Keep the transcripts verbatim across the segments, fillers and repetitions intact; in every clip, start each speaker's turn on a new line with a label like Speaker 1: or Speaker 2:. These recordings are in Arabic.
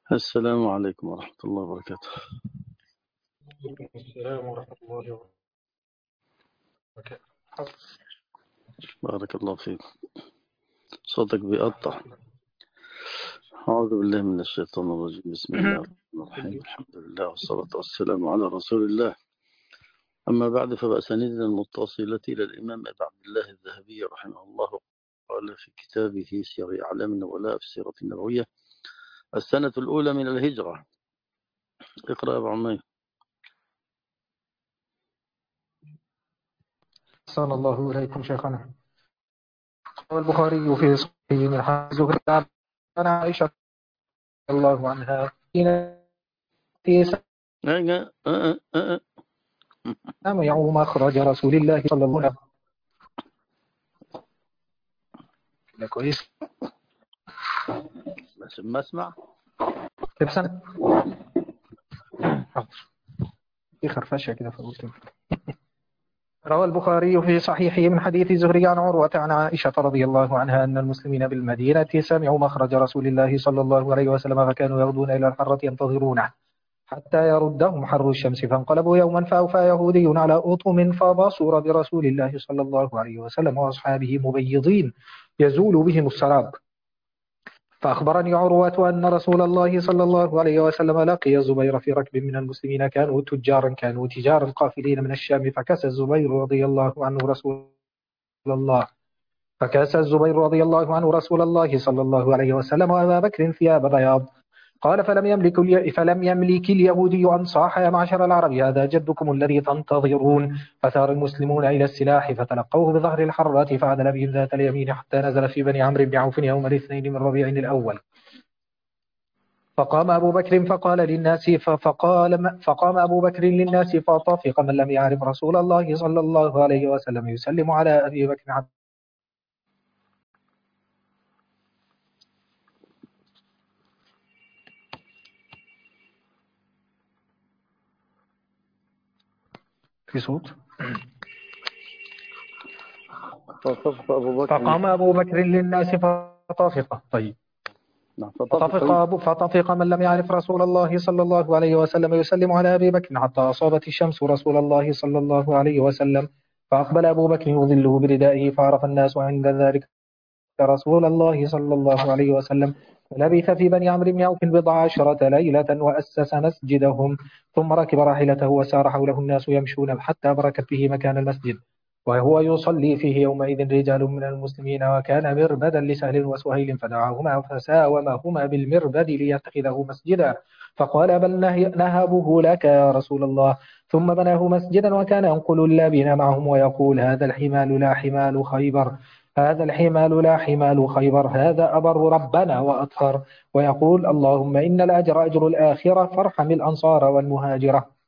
Speaker 1: السلام عليكم ورحمة الله وبركاته.
Speaker 2: وعليكم السلام ورحمة الله وبركاته.
Speaker 1: بارك الله فيك. صوتك بيقطع. أعوذ بالله من الشيطان الرجيم. بسم الله الرحمن الرحيم. الحمد لله والصلاة والسلام على رسول الله. أما بعد، فبأسانيدنا المتصلة إلى الإمام أبي عبد الله الذهبي رحمه الله قال في كتابه سير أعلام النبلاء في السيرة النبوية: السنة الأولى من الهجرة. اقرأ يا أبو عمير.
Speaker 2: أحسن الله إليكم شيخنا. قال البخاري في صحيح من حديث عن عائشة رضي الله عنها في سمع مخرج رسول الله صلى الله عليه وسلم. كويس.
Speaker 1: بس ما اسمع.
Speaker 2: كيف سنة؟ في خرفشة كده فقلت. روى البخاري في صحيحه من حديث زهري عن عروة عن عائشة رضي الله عنها أن المسلمين بالمدينة سمعوا مخرج رسول الله صلى الله عليه وسلم فكانوا يغدون إلى الحرة ينتظرونه حتى يردهم حر الشمس، فانقلبوا يوما فأوفى يهودي على أطم فبصر برسول الله صلى الله عليه وسلم وأصحابه مبيضين يزول بهم السراب، فأخبرني عروة أن رسول الله صلى الله عليه وسلم لقي الزبير في ركب من المسلمين كانوا تجارا كانوا تجارا قافلين من الشام، فكسى الزبير رضي الله عنه رسول الله فكسى الزبير رضي الله عنه رسول الله صلى الله عليه وسلم وأبا بكر ثياب بياض. قال فلم يملك الي... فلم يملك اليهودي أن صاح يا معشر العرب هذا جدكم الذي تنتظرون، فثار المسلمون إلى السلاح فتلقوه بظهر الحرة فعدل بهم ذات اليمين حتى نزل في بني عمرو بن عوف يوم الاثنين من ربيع الأول. فقام أبو بكر فقال للناس فقال فقام أبو بكر للناس فطفق من لم يعرف رسول الله صلى الله عليه وسلم يسلم على أبي بكر. في صوت. فقام أبو بكر للناس فطفق. طيب. فطفق أبو فطفق من لم يعرف رسول الله صلى الله عليه وسلم يسلم على أبي بكر حتى أصابت الشمس رسول الله صلى الله عليه وسلم، فأقبل أبو بكر يظله بردائه فعرف الناس عند ذلك رسول الله صلى الله عليه وسلم، فلبث في بني عمرو بن عوف بضع عشرة ليلة وأسس مسجدهم، ثم ركب راحلته وسار حوله الناس يمشون حتى بركت به مكان المسجد، وهو يصلي فيه يومئذ رجال من المسلمين وكان مربدا لسهل وسهيل، فدعاهما فساومهما بالمربد ليتخذه مسجدا، فقال بل نهبه لك يا رسول الله، ثم بناه مسجدا وكان ينقل اللابين معهم ويقول هذا الحمال لا حمال خيبر هذا الحمال لا حمال خيبر هذا أبر ربنا وأطهر، ويقول اللهم إن الأجر أجر الآخرة فارحم الأنصار والمهاجرة.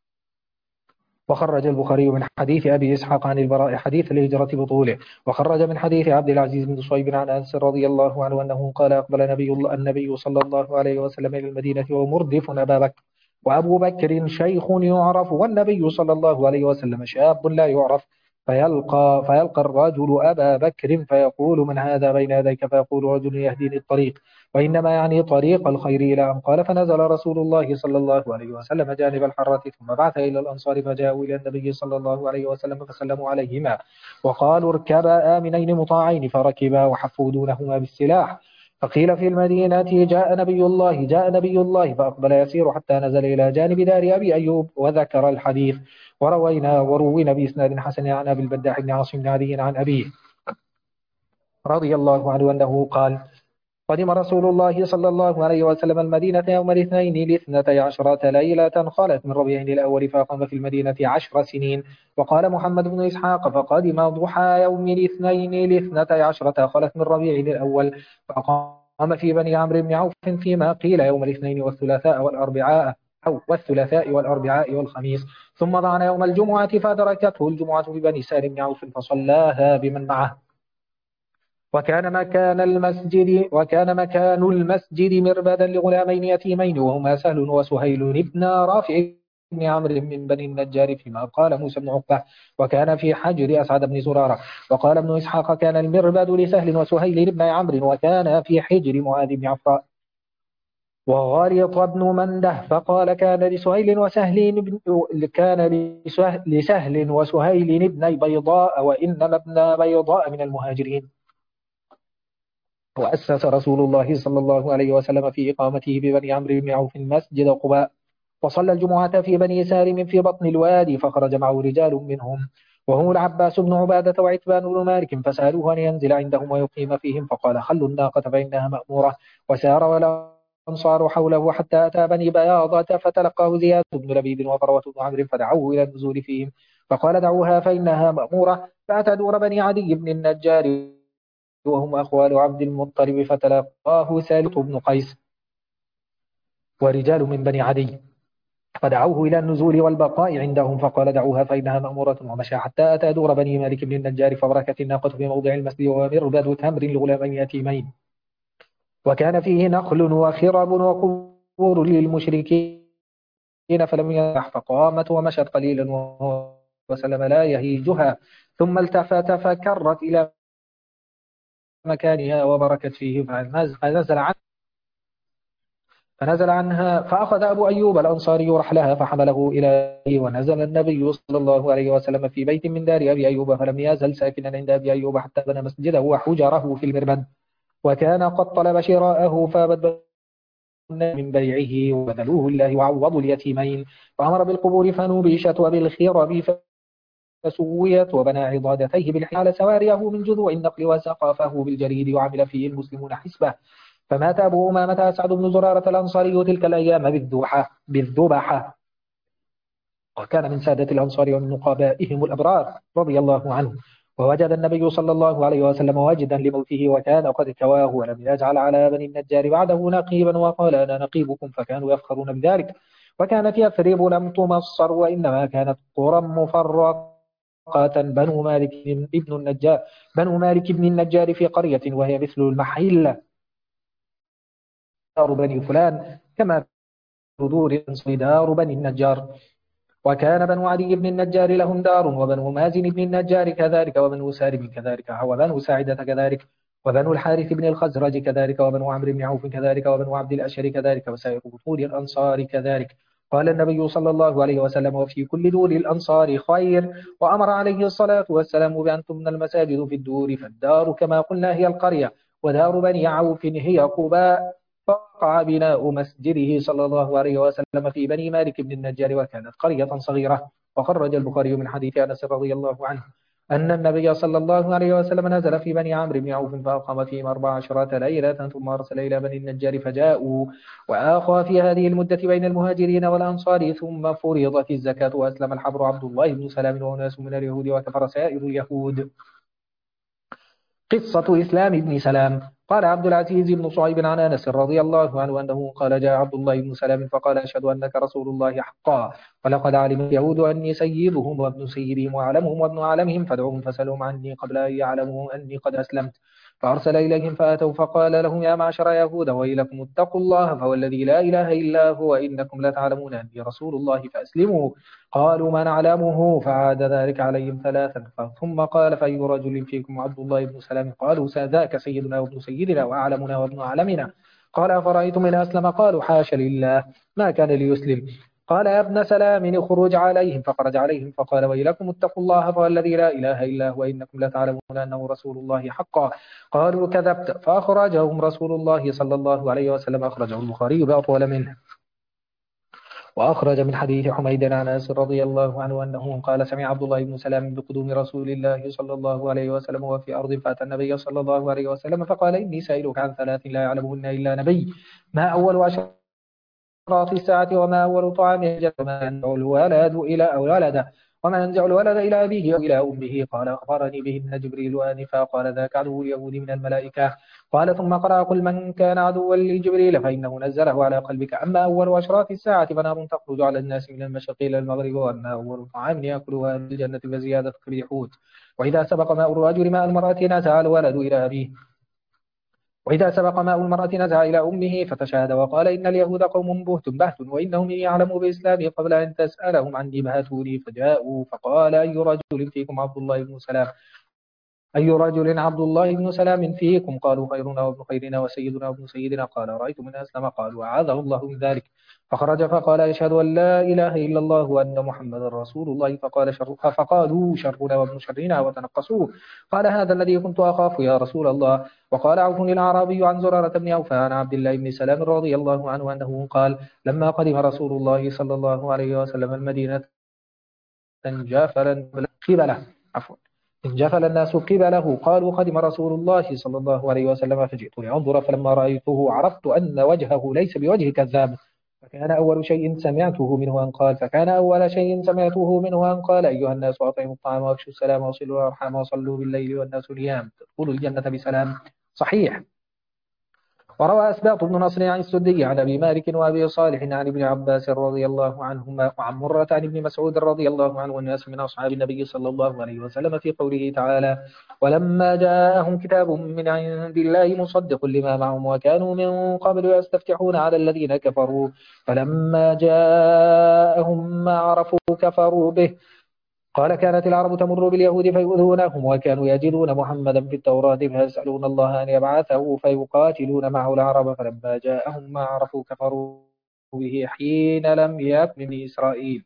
Speaker 2: وخرج البخاري من حديث أبي إسحاق عن البراء حديث الهجرة بطوله. وخرج من حديث عبد العزيز بن صهيب عن أنس رضي الله عنه أنه قال أقبل نبي الله النبي صلى الله عليه وسلم إلى المدينة ومردف أبا بكر، وأبو بكر شيخ يعرف والنبي صلى الله عليه وسلم شاب لا يعرف، فيلقى, فيلقى الرجل أبا بكر فيقول من هذا بين يديك؟ فيقول رجل يهديني الطريق، وإنما يعني طريق الخير إلى أن قال فنزل رسول الله صلى الله عليه وسلم جانب الحرة ثم بعث إلى الأنصار فجاءوا إلى النبي صلى الله عليه وسلم فسلموا عليهما وقالوا اركبا آمنين مطاعين، فركبا وحفوا دونهما بالسلاح. فقيل في المدينة جاء نبي الله جاء نبي الله فأقبل يسير حتى نزل إلى جانب دار أبي أيوب وذكر الحديث. وروينا وروينا بإسناد حسن عن أبي البداح بن عاصم بن عدي عن أبيه رضي الله عنه أنه قال قدم رسول الله صلى الله عليه وسلم المدينة يوم الاثنين لاثنتي عشرة ليلة خلت من ربيع الأول، فأقام في المدينة عشر سنين. وقال محمد بن إسحاق فقدم ضحى يوم الاثنين لاثنتي عشرة خلت من ربيع الأول، فأقام في بني عمرو بن عوف فيما قيل يوم الاثنين والثلاثاء والأربعاء أو والثلاثاء والأربعاء والخميس، ثم ضعن يوم الجمعة فأدركته الجمعة في بني سالم بن عوف فصلاها بمن معه. وكان مكان المسجد وكان مكان المسجد مربدا لغلامين يتيمين وهما سهل وسهيل ابن رافع بن عمرو من بني النجار فيما قال موسى بن عقبة، وكان في حجر أسعد بن زرارة. وقال ابن إسحاق كان المربد لسهل وسهيل ابن عمرو وكان في حجر معاذ بن عفراء. وغارط بن منده فقال كان لسهيل وسهل بن كان لسهل, لسهل وسهيل ابني بيضاء وإنما ابن بيضاء من المهاجرين. وأسس رسول الله صلى الله عليه وسلم في إقامته ببني عمرو بن عوف مسجد قباء، وصلى الجمعة في بني سالم في بطن الوادي، فخرج معه رجال منهم وهم العباس بن عبادة وعتبان بن مالك، فسألوه أن ينزل عندهم ويقيم فيهم، فقال خلوا الناقة فإنها مأمورة. وسار والأنصار حوله حتى أتى بني بياضة، فتلقاه زياد بن لبيد وفروة بن عمرو فدعوه إلى النزول فيهم، فقال دعوها فإنها مأمورة. فأتى دور بني عدي بن النجار وهم أخوال عبد المطلب، فتلقاه سالط بن قيس ورجال من بني عدي، فدعوه إلى النزول والبقاء عندهم، فقال دعوها فإنها مأمورة. ومشى حتى أتى دور بني مالك بن النجار، فبركت الناقة في موضع المسجد ومربد تمر لغلامين يتيمين، وكان فيه نخل وخرب وقبور للمشركين، فلم ينح، فقامت ومشت قليلا وهو وسلم لا يهيجها، ثم التفت فكرت إلى مكانها وبركت فيه، فنزل عنه فنزل عنها، فأخذ أبو أيوب الأنصاري رحلها فحمله إليه، ونزل النبي صلى الله عليه وسلم في بيت من دار أبي أيوب، فلم يزل ساكنا عند أبي أيوب حتى بنى مسجده وحجره في المربد، وكان قد طلب شراءه فابد من بيعه وبذلوه لله وعوضوا اليتيمين، فأمر بالقبور فنوبشت وبالخرب فسويت، وبنى عضادتيه بالحال سواريه من جذوع النخل وسقفه بالجريد، وعمل فيه المسلمون حسبه. فمات أبو أمامة أسعد بن زرارة الأنصاري تلك الأيام بالذبحة بالذبحة وكان من سادة الأنصار ومن نقبائهم الأبرار رضي الله عنه. ووجد النبي صلى الله عليه وسلم واجدا لموته، وكان قد كواه، ولم يجعل على بني النجار بعده نقيبا، وقال أنا نقيبكم، فكانوا يفخرون بذلك. وكانت يثرب لم تمصر، وإنما كانت قرى مفرقة. بنو مالك ابن النجار بنو مالك بن النجار في قرية وهي مثل المحل دار بني فلان، كما دور دار بني النجار. وكان بنو عدي بن النجار لهم دار، وبنو مازن بن النجار كذلك، وبنو سالم كذلك، وبنو ساعدة كذلك، وبنو الحارث بن الخزرج كذلك، وبنو عمرو بن عوف كذلك، وبنو عبد الأشهر كذلك، وسائر بطون الأنصار كذلك. قال النبي صلى الله عليه وسلم وفي كل دور الأنصار خير. وأمر عليه الصلاة والسلام بأن تبنى المساجد في الدور، فالدار كما قلنا هي القرية، ودار بني عوف هي قباء. فوقع بناء مسجده صلى الله عليه وسلم في بني مالك بن النجار، وكانت قرية صغيرة. وخرج البخاري من حديث أنس رضي الله عنه أن النبي صلى الله عليه وسلم نزل في بني عمرو بن عوف فأقام فيهم أربع عشرة ليلة، ثم أرسل إلى بني النجار فجاءوا، وآخى في هذه المدة بين المهاجرين والأنصار. ثم فرضت الزكاة، وأسلم الحبر عبد الله بن سلام وناس من اليهود، وكفر سائر اليهود. قصة إسلام ابن سلام. قال عبد العزيز بن صعيب عن أنس رضي الله عنه أنه قال جاء عبد الله بن سلام فقال أشهد أنك رسول الله حقا، ولقد علم اليهود أني سيدهم وابن سيدهم وأعلمهم وابن أعلمهم، فادعوهم فسألهم عني قبل أن يعلموا أني قد أسلمت. فأرسل إليهم فأتوا فقال لهم يا معشر يهود ويلكم اتقوا الله، فهو الذي لا إله إلا هو، إنكم لتعلمون أني رسول الله فأسلموا. قالوا ما نعلمه، فعاد ذلك عليهم ثلاثا، ثم قال فأي رجل فيكم عبد الله بن سلام؟ قالوا ذاك سيدنا وابن سيدنا وأعلمنا وابن أعلمنا. قال أفرأيتم إن أسلم؟ قالوا حاش لله ما كان ليسلم. قال يا ابن سلام اخرج عليهم، فخرج عليهم فقال ويلكم اتقوا الله، فهو الذي لا إله إلا هو، إنكم لتعلمون أنه رسول الله حقا. قالوا كذبت. فأخرجهم رسول الله صلى الله عليه وسلم، أخرجه البخاري بأطول منه. وأخرج من حديث حميد عن أنس رضي الله عنه أنه قال سمع عبد الله بن سلام بقدوم رسول الله صلى الله عليه وسلم وفي أرض، فأتى النبي صلى الله عليه وسلم فقال إني سائلك عن ثلاث لا يعلمهن إلا نبي، ما أول أشراط الساعة، وما أول طعام يجد، وما ينزع الولد إلى الولد وما ينزع الولد إلى أبيه أو إلى أمه. قال أخبرني بهن جبريل آنفا. قال ذاك عدو اليهود من الملائكة. قال ثم قرأ قل من كان عدوا لجبريل فإنه نزله على قلبك. أما أول أشراط الساعة فنار تخرج على الناس من المشرق إلى المغرب، وأما أول طعام يأكلها في الجنة فزيادة في حوت. وإذا سبق ماء الرجل ماء المرأة نزع الولد إلى أبيه، وإذا سبق ماء المرأة نزع إلى أمه فتشهد. وقال إن اليهود قوم بهت بهت، وإنهم يعلموا بإسلامي قبل أن تسألهم عني بهتوني. فجاءوا فقال أي رجل فيكم عبد الله بن سلام؟ أي رجل عبد الله بن سلام فيكم؟ قالوا خيرنا وابن خيرنا وسيدنا وابن سيدنا. قال رأيت من أسلم. قالوا أعاذه الله من ذلك. فخرج فقال أشهد أن لا إله إلا الله وأن محمد رسول الله. فقال شر فقالوا شرنا وابن شرنا وتنقصوه. قال هذا الذي كنت أخاف يا رسول الله. وقال عوف الأعرابي عن زرارة بن عوف عن عبد الله بن سلام رضي الله عنه أنه قال لما قدم رسول الله صلى الله عليه وسلم المدينة انجافل قبله عفوا انجفل الناس قبله. قالوا قدم رسول الله صلى الله عليه وسلم فجئت لأنظر فلما رأيته عرفت أن وجهه ليس بوجه كذاب. فكان أول شيء سمعته منه أن قال فكان أول شيء سمعته منه أن قال أيها الناس أطعموا الطعام وافشوا السلام وصلوا الأرحام وصلوا بالليل والناس نيام تدخلوا الجنة بسلام. صحيح. وروى أسباط بن نصر عن السدي عن أبي مالك وأبي صالح عن ابن عباس رضي الله عنهما وعن مرة عن ابن مسعود رضي الله عنه والناس من أصحاب النبي صلى الله عليه وسلم في قوله تعالى ولما جاءهم كتاب من عند الله مصدق لما معهم وكانوا من قبل يستفتحون على الذين كفروا فلما جاءهم ما عرفوا كفروا به. قال كانت العرب تمر باليهود فيؤذونهم وكانوا يجدون محمدا في التوراة فيسألون الله أن يبعثه فيقاتلون معه العرب فلما جاءهم ما عرفوا كفروا به حين لم يكن من إسرائيل.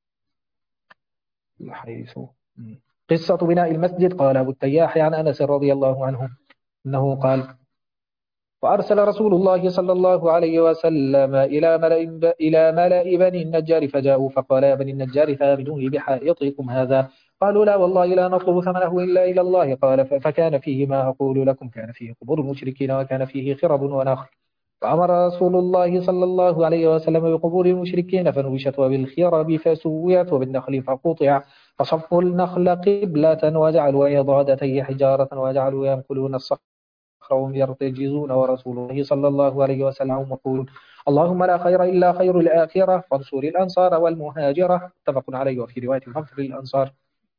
Speaker 2: حيث قصة بناء المسجد. قال أبو التياح عن أنس رضي الله عنه أنه قال وأرسل رسول الله صلى الله عليه وسلم إلى ملأ إلى ملأ بني النجار فجاءوا فقال يا بني النجار فآمنوني بحائطكم هذا. قالوا لا والله لا نطلب ثمنه إلا إلى الله. قال فكان فيه ما أقول لكم كان فيه قبور المشركين وكان فيه خرب ونخل. فأمر رسول الله صلى الله عليه وسلم بقبور المشركين فنبشت وبالخرب فسويت وبالنخل فقطع فصفوا النخل قبلة وجعلوا عضادتيه حجارة وجعلوا ينقلون الصخر وهم يرتجزون ورسول الله صلى الله عليه وسلم يقول اللهم لا خير إلا خير الآخرة فانصر الأنصار والمهاجرة. متفق عليه. وفي رواية فانصر الأنصار.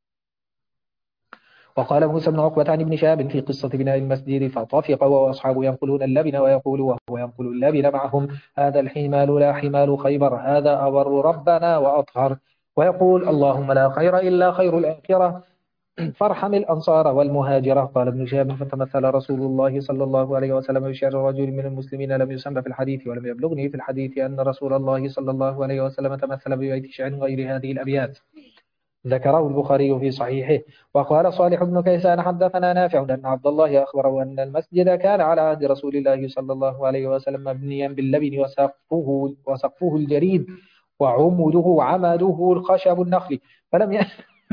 Speaker 2: وقال موسى بن عقبة عن ابن شهاب في قصة بناء المسجد فطفق وأصحابه ينقلون اللبن ويقول وهو ينقل اللبن معهم هذا الحمال لا حمال خيبر هذا أبر ربنا وأطهر. ويقول اللهم لا خير إلا خير الآخرة فارحم الأنصار والمهاجرة. قال ابن شهاب فتمثل رسول الله صلى الله عليه وسلم بشعر رجل من المسلمين لم يسمى في الحديث ولم يبلغني في الحديث أن رسول الله صلى الله عليه وسلم تمثل ببيت شعر غير هذه الأبيات. ذكره البخاري في صحيحه. وقال صالح بن كيسان حدثنا نافع أن عبد الله أخبره أن المسجد كان على عهد رسول الله صلى الله عليه وسلم مبنيا باللبن وسقفه, وسقفه الجريد وعمده عمده الخشب النخل فلم ي...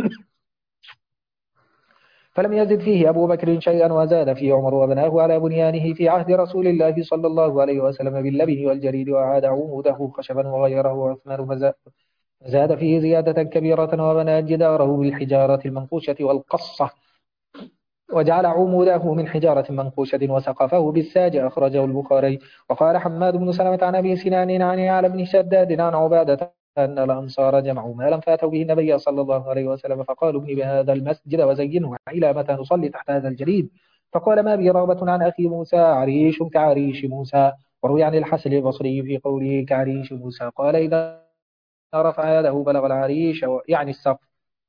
Speaker 2: فلم يزد فيه أبو بكر شيئا وزاد فيه عمر وبناه على بنيانه في عهد رسول الله صلى الله عليه وسلم باللبن والجريد وعاد عموده خشبا وغيره عثمان فزاد فيه زيادة كبيرة وبنى جداره بالحجارة المنقوشة والقصة وجعل عموده من حجارة منقوشة وسقفه بالساج. أخرجه البخاري. وقال حماد بن سلمة عن أبي سنان عن على بن شداد عن عبادة أن الأنصار جمعوا مالا فاتوا به النبي صلى الله عليه وسلم فقالوا ابني بهذا المسجد وزينه إلى متى نصلي تحت هذا الجليد. فقال ما بي رغبة عن أخي موسى عريش كعريش موسى. وروي عن الحسن البصري في قوله كعريش موسى قال إذا رفع يده بلغ العريش يعني السقف.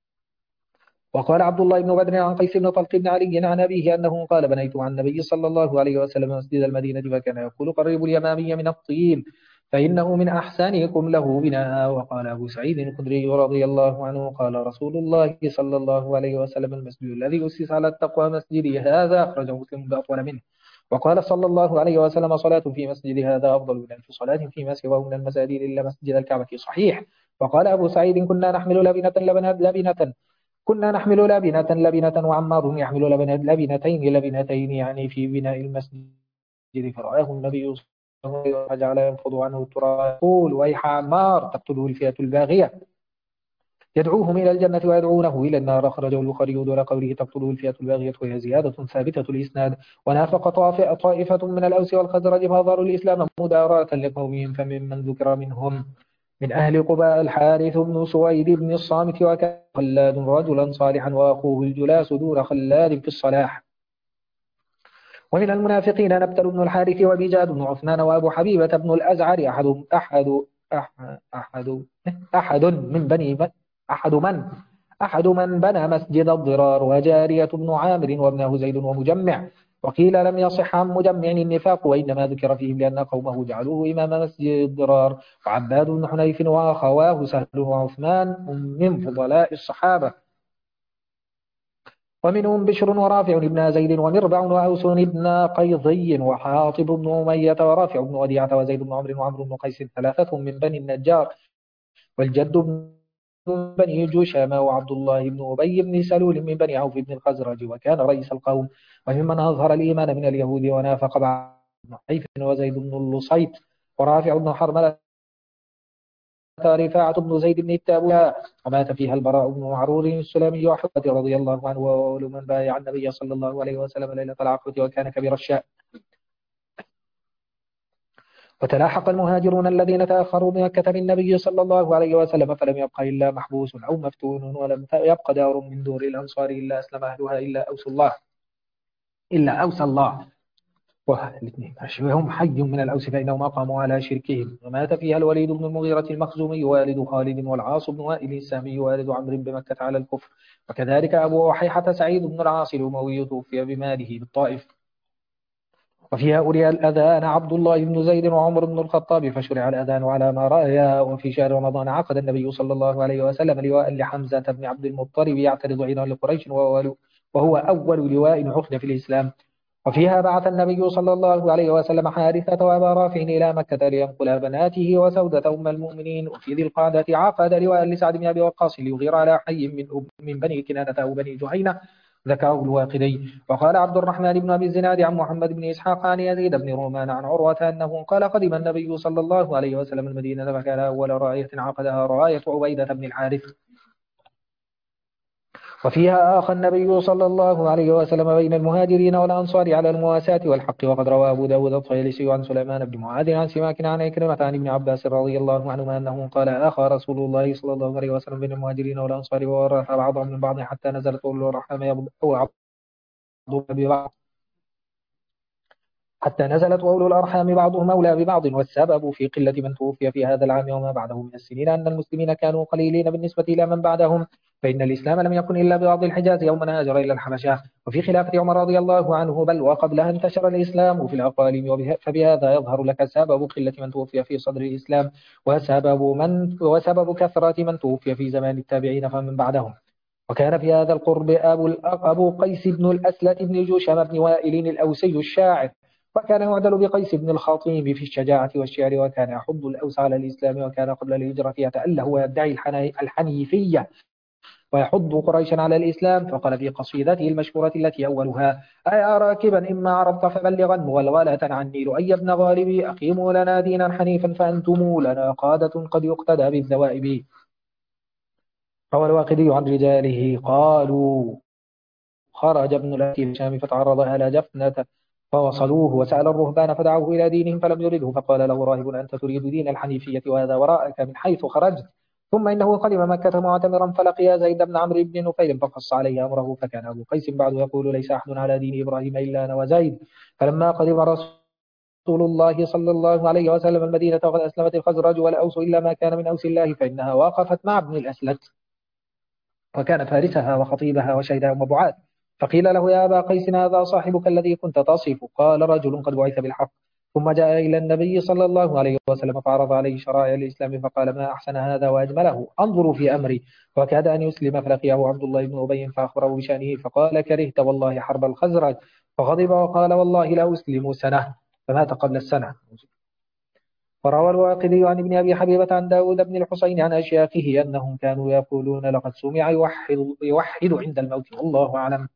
Speaker 2: وقال عبد الله بن بدر عن قيس بن طلق بن علي عن أبيه أنه قال بنيت عن النبي صلى الله عليه وسلم مسجد المدينة فكان يقول قربوا اليمامي من الطين فإنه من أحسنكم له بناء. وقال أبو سعيد الخدري رضي الله عنه قال رسول الله صلى الله عليه وسلم المسجد الذي أسس على التقوى مسجدي هذا. أخرجه مسلم بأطول منه. وقال صلى الله عليه وسلم صلاة في مسجد هذا أفضل من ألف صلاة فيما سواه من المساجد إلا مسجد الكعبة. صحيح. وقال أبو سعيد كنا نحمل لبنة لبنة لبنة كنا نحمل لبنة لبنة وعمار يحمل لبنة لبنتين لبنتين يعني في بناء المسجد فرآه النبي صلى الله عليه وسلم فجعل ينفض عنه التراب يقول ويح عمار تقتله الفئة الباغية يدعوهم إلى الجنة ويدعونه إلى النار. أخرجه البخاري دون قوله تقتله الفئة الباغية وهي زيادة ثابتة الإسناد. ونافق طائفة من الأوس والخزرج فأظهروا الإسلام مداراة لقومهم فممن ذكر منهم من أهل قباء الحارث بن سويد بن الصامت وكان خلاد رجلا صالحا وأخوه الجلاس دون خلاد في الصلاح. ومن المنافقين نبتل بن الحارث وبجاد بن عثمان وأبو حبيبة بن الأزعر أحد أحد أحد أحد, أحد من بني أحد من أحد من بنى مسجد الضرار وجارية بن عامر وابنه زيد ومجمع. وقيل لم يصح عن مجمع النفاق، وإنما ذكر فيهم لأن قومه جعلوه إمام مسجد الضرار. وعباد بن حنيف وأخواه سهل وعثمان من فضلاء الصحابة، ومنهم بشر ورافع بن زيد ومربع وأوس بن قيظي وحاطب بن أمية ورافع بن وديعة وزيد بن عمرو وعمرو بن قيس ثلاثة من بني النجار، والجد بن بني جوشام وعبد الله بن أبي بن سلول من بني عوف بن الخزرج وكان رئيس القوم. وممن أظهر الإيمان من اليهود ونافق بعض بن حيف وزيد بن اللصيط ورافع بن حرملة رفاعة بن زيد بن التابوها. ومات فيها البراء بن معرور السلمي وحفظ رضي الله عنه وأول من بايع النبي صلى الله عليه وسلم ليلة العقبة وكان كبير الشأن. وتلاحق المهاجرون الذين تأخروا بمكة بالنبي صلى الله عليه وسلم، فلم يبق إلا محبوس أو مفتون، ولم يبق دار من دور الأنصار إلا أسلم أهلها إلا أوس الله إلا أوس الله وهم حي من الأوس فإنهم أقاموا على شركهم. ومات فيها الوليد بن المغيرة المخزومي والد خالد والعاص بن وائل السامي والد عمرو بمكة على الكفر. وكذلك أبو أحيحة سعيد بن العاص الأموي توفي بماله بالطائف. وفيها أري الأذان عبد الله بن زيد وعمر بن الخطاب فشرع الأذان على ما رأى. وفي شهر رمضان عقد النبي صلى الله عليه وسلم لواء لحمزة بن عبد المطلب يعترض عيرا لقريش وهو أول لواء عقد في الإسلام. وفيها بعث النبي صلى الله عليه وسلم حارثة وأبا رافع إلى مكة لينقل بناته وسودة أم المؤمنين. وفي ذي القعدة عقد لواء لسعد بن أبي وقاص ليغير على حي من من بني كنانة أو بني جهينة ذكره الواقدي. وقال عبد الرحمن بن أبي الزناد عن محمد بن إسحاق عن يزيد بن رومان عن عروة أنه قال قدم النبي صلى الله عليه وسلم المدينة فكان أول راية عقدها راية عبيدة بن الحارث. وفيها آخى النبي صلى الله عليه وسلم بين المهاجرين والأنصار على المواساة والحق. وقد روى أبو داود الطيالسي عن سليمان بن معاذ عن سماك عن عكرمة عن ابن عباس رضي الله عنهما أنه قال آخى رسول الله صلى الله عليه وسلم بين المهاجرين والأنصار وورث بعضهم من بعض حتى نزلت أولو الرحم يبضع ببعض حتى نزلت وأولو الأرحام بعضهم أولى ببعض. والسبب في قلة من توفي في هذا العام وما بعده من السنين أن المسلمين كانوا قليلين بالنسبة إلى من بعدهم، فإن الإسلام لم يكن إلا بأرض الحجاز يوم هاجر إلى الحبشة. وفي خلافة عمر رضي الله عنه بل وقبلها انتشر الإسلام في الأقاليم، فبهذا يظهر لك سبب قلة من توفي في صدر الإسلام وسبب, من وسبب كثرة من توفي في زمان التابعين فمن بعدهم. وكان في هذا القرب أبو, أبو قيس بن الأسلة بن جوشم بن وائل الأوسي الشاعر، وكان يعدل بقيس بن الخطيب في الشجاعة والشعر، وكان يحض الأوس على الإسلام، وكان قبل الهجرة يتأله ويدعي الحنيفية ويحض قريشا على الإسلام. فقال في قصيدته المشهورة التي أولها أيا راكبا إما عرضت فبلغا مغلغلة عني لؤي بن غالبي أقيموا لنا دينا حنيفا فأنتم لنا قادة قد يقتدى بالذوائب. روى الواقدي عن رجاله قالوا خرج ابن الأتي الشام فتعرض على جفنة فوصلوه وسأل الرهبان فدعوه إلى دينهم فلم يرده، فقال له راهب أنت تريد دين الحنيفية وهذا وراءك من حيث خرجت. ثم إنه قدم مكة معتمرا فلقي زيد بن عمرو بن نفيل فقص عليه أمره، فكان أبو قيس بعد يقول ليس أحد على دين إبراهيم إلا أنا وزيد. فلما قدم رسول الله صلى الله عليه وسلم المدينة وقد أسلمت الخزرج والأوس إلا ما كان من أوس الله فإنها وقفت مع ابن الأسلت وكان فارسها وخطيبها وشهدها ومبعاث. فقيل له يا أبا قيس هذا صاحبك الذي كنت تصف؟ قال رجل قد بعث بالحق. ثم جاء إلى النبي صلى الله عليه وسلم فعرض عليه شرائع الإسلام فقال ما أحسن هذا وأجمله، انظروا في أمري. وكاد أن يسلم فلقيه عبد الله بن أبي فأخبره بشأنه فقال كرهت والله حرب الخزرج، فغضب وقال والله لا أسلم سنة، فمات قبل السنة. وروى الواقدي عن ابن أبي حبيبة عن داود بن الحسين عن أشياخه أنهم كانوا يقولون لقد سمع يوحد, يوحد عند الموت والله أعلم.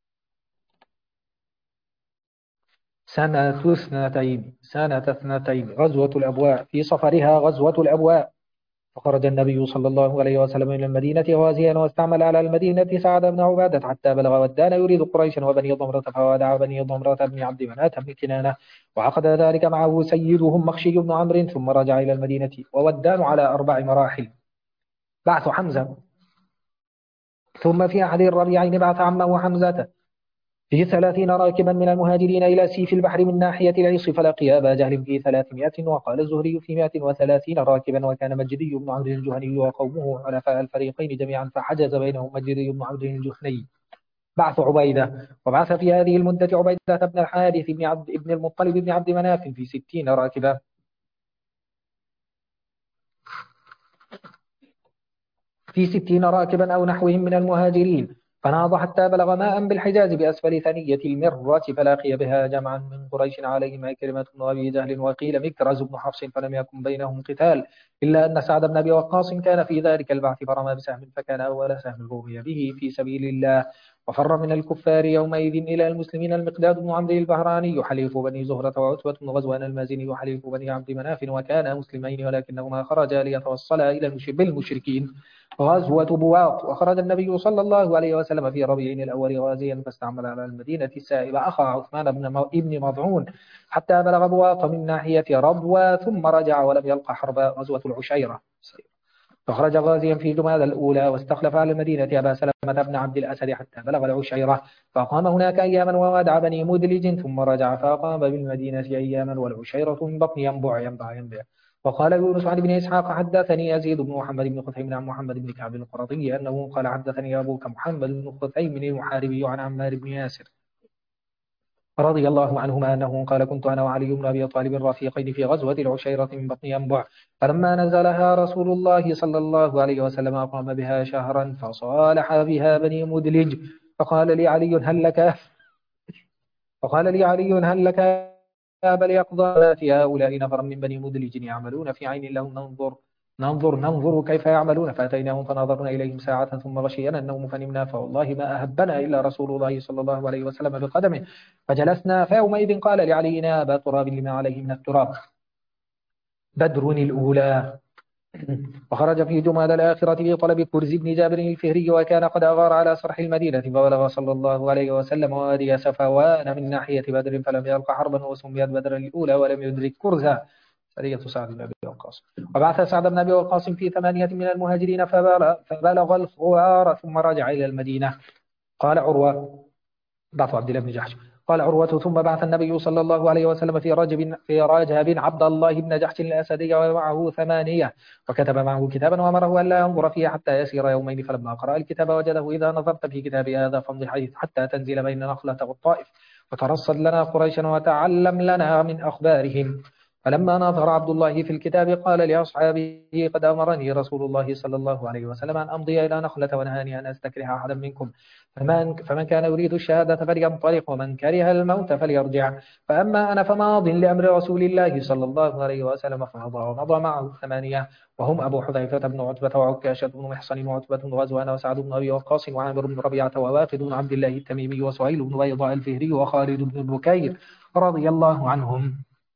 Speaker 2: سنة اثنتين سنة اثنتين غزوة الأبواء. في صفرها غزوة الأبواء فخرج النبي صلى الله عليه وسلم إلى المدينة غازيا واستعمل على المدينة سعد بن عبادة حتى بلغ ودان يريد قريشا وبني ضمرة فودع بني ضمرة بن عبد مناة بن كنانة وعقد ذلك معه سيدهم مخشي بن عمرو ثم رجع إلى المدينة. وودان على أربع مراحل: بعث حمزة، ثم في أحد الربيعين بعث عمه حمزة، في ثلاثين راكبا من المهاجرين إلى سيف البحر من ناحية العيص، فلقي أبا جهل في ثلاثمائة. وقال الزهري في مائة وثلاثين راكبا. وكان مجدي بن عمرو الجهني وقومه حلفاء الفريقين جميعا، فحجز بينهم مجدي بن عمرو الجهني. بعث عبيدة. وبعث في هذه المدة عبيدة بن الحارث بن عبد ابن المطلب بن عبد مناف في ستين راكبا في ستين راكبا أو نحوهم من المهاجرين، فناض حتى بلغ ماء بالحجاز بأسفل ثنية المرة، فلاقي بها جمعا من قريش عليهم عكرمة بن أبي جهل وقيل مكرز بن حفص، فلم يكن بينهم قتال إلا أن سعد بن أبي وقاص كان في ذلك البعث فرمى بسهم، فكان أول سهم رمي به في سبيل الله. وفر من الكفار يومئذ إلى المسلمين المقداد بن عمرو البهراني حليف بني زهرة، وعتبة بن غزوان المازني حليف بني عبد مناف، وكانا مسلمين ولكنهما خرجا ليتوصلا إلى بالمشركين. غزوة بواط. وخرج النبي صلى الله عليه وسلم في ربيع الأول غازيا، فاستعمل على المدينة السائب أخا عثمان بن ابن مضعون حتى بلغ بواط من ناحية ربوة، ثم رجع ولم يلقى حربا. غزوة العشيرة. فخرج غازيا في جماد الأولى، واستخلف على المدينة أبا سلمة بن عبد الأسد حتى بلغ العشيرة، فأقام هناك أياما ووادع بني مدلج، ثم رجع فأقام بالمدينة أياما. والعشيرة من بطن ينبع ينبع ينبع. وقال يونس عن ابن إسحاق حدثني يزيد بن محمد بن خثيم عن محمد بن كعب القرظي أنه قال حدثني أبوك محمد بن خثيم المحاربي عن عمار بن ياسر رضي الله عنهما أنه قال كنت أنا وعلي بن أبي طالب رفيقين في غزوة العشيرة من بطن ينبع، فلما نزلها رسول الله صلى الله عليه وسلم أقام بها شهرا، فصالح بها بني مدلج. فقال لي علي هل لك فقال لي علي هل لك بل يقضى في هؤلاء نفرا من بني مدلج يعملون في عين لهم، ننظر ننظر ننظر كيف يعملون. فأتيناهم فنظرنا إليهم ساعة ثم غشينا النوم فنمنا، فوالله ما أهبنا إلا رسول الله صلى الله عليه وسلم بقدمه، فجلسنا. فيومئذ قال لعلي يا أبا تراب لما عليه من التراب. بدر الأولى. وخرج في جماد الآخرة في طلب كرز بن جابر الفهري، وكان قد أغار على صرح المدينة، فبلغ صلى الله عليه وسلم وادي سفوان من ناحية بدر، فلم يلق حربا، وسميت بدر الأولى، ولم يدرك كرزا. سرية سعد بن أبي وقاص. وبعث سعد بن أبي وقاص في ثمانية من المهاجرين، فبلغ, فبلغ الخوار ثم رجع إلى المدينة. قال عروة بعث عبد الله بن جحش. قال عروة ثم بعث النبي صلى الله عليه وسلم في رجب في رجب عبد الله بن جحش الأسدي ومعه ثمانية، وكتب معه كتابا وأمره ألا ينظر فيه حتى يسير يومين، فلما قرأ الكتاب وجده إذا نظرت في كتاب هذا فامض حيث حتى تنزل بين نخلة والطائف، وترصد لنا قريشا وتعلم لنا من أخبارهم. فلما نظر عبد الله في الكتاب قال لأصحابه قد أمرني رسول الله صلى الله عليه وسلم أن أمضي إلى نخلة ونهاني أن أستكره أحدا منكم، فمن, فمن كان يريد الشهادة فلينطلق، ومن كره الموت فليرجع. فأما أنا فماض لأمر رسول الله صلى الله عليه وسلم، فمضى ومضى معه ثمانية، وهم أبو حذيفة بن عتبة وعكاشة بن محصن وعتبة بن غزوان وسعد بن أبي وقاص وعامر بن ربيعة وواقد بن عبد الله التميمي وسهيل بن بيضاء الفهري وخالد بن بكير رضي الله عنهم.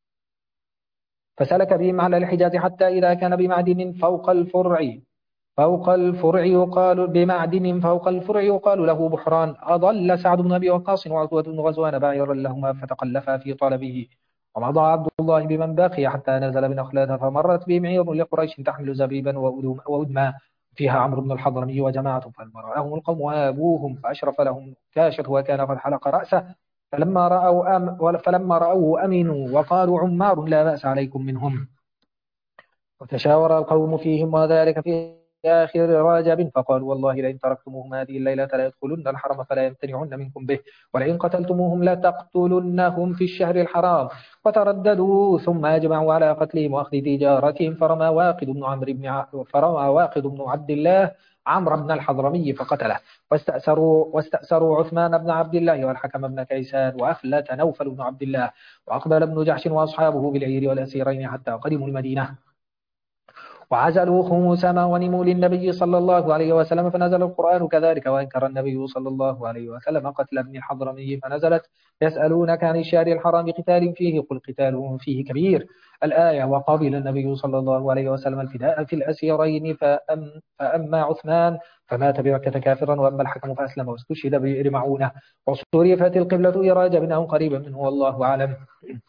Speaker 2: فسلك بهم على الحجاز حتى إذا كان بمعدن فوق الفرع فوق الفرع يقال بمعدن فوق الفرع يقال له بحران، أضل سعد بن أبي وقاص وعتبة بن غزوان بعيرا لهما فتقلفا في طلبه. ومضى عبد الله بمن بقي حتى نزل بنخلة، فمرت بهم عير لقريش تحمل زبيبا وأدما فيها عمرو بن الحضرمي وجماعة، فلما رآهم القوم وابوهم فأشرف لهم كاشف وكان قد حلق رأسه، فلما رأوا أم فلما رأوه أمنوا وقالوا عمار لا بأس عليكم منهم. وتشاور القوم فيهم وذلك في آخر رجب، فقالوا والله لئن تركتموهم هذه الليلة لا يدخلن الحرم فلا يمتنعن منكم به، ولئن قتلتموهم لا تقتلنهم في الشهر الحرام. وترددوا ثم أجمعوا على قتلهم وأخذ تجارتهم، فرمى واقد بن عمرو بن ع... فرمى واقد بن عبد الله عمرو بن الحضرمي فقتله. واستأسروا واستأسروا عثمان بن عبد الله والحكم بن كيسان وأخلة نوفل بن عبد الله، وأقبل ابن جحش وأصحابه بالعير والأسيرين حتى قدموا المدينة. وعزلوا خموس ما غنموا للنبي صلى الله عليه وسلم، فنزل القرآن كذلك. وأنكر النبي صلى الله عليه وسلم قتل ابن الحضرمي، فنزلت يسألونك عن الشهر الحرام قتال فيه قل قتال فيه كبير الآية. وقبل النبي صلى الله عليه وسلم الفداء في الأسيرين، فأم فأما عثمان فمات بمكة كافرا، وأما الحكم فأسلم واستشهد ببئر معونة. وصرفت القبلة إلى رجب أو قريبا منه والله أعلم.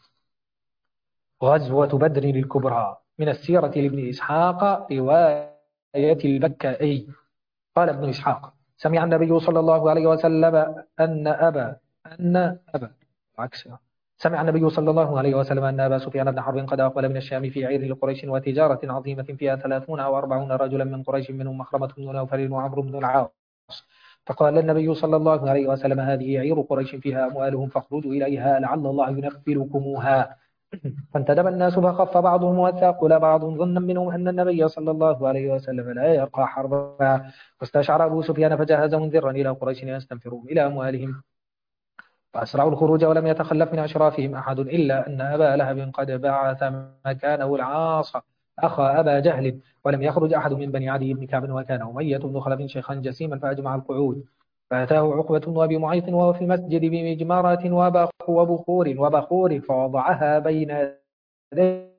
Speaker 2: غزوة بدر الكبرى. من السيرة لابن إسحاق رواية البكائي. قال ابن إسحاق سمع النبي صلى الله عليه وسلم أن أبا أن أبا عكس سمع النبي صلى الله عليه وسلم أن أبا سفيان بن حرب قد أقبل من الشام في عير لقريش وتجارة عظيمة فيها ثلاثون أو أربعون رجلا من قريش منهم مخرمة بن نوفل وعمرو بن العاص. فقال النبي صلى الله عليه وسلم هذه عير قريش فيها أموالهم فاخرجوا إليها لعل الله ينفلكموها. فانتدب الناس فخف بعضهم وثاقل بعض ظنا منهم أن النبي صلى الله عليه وسلم لا يرقى حربا. واستشعر أبو سفيان فجهز منذرا إلى قريش يستنفرون إلى أموالهم فأسرعوا الخروج ولم يتخلف من أشرافهم أحد إلا أن أبا لهب قد بعث مكانه العاص أخا أبا جهل ولم يخرج أحد من بني عدي بن كعب وكان أمية بن خلف شيخا جسيما فأجمع القعود. فأتاه عقبة وأبي معيط وهو في المسجد بمجمرة وبخور وبخور فوضعها بين يديه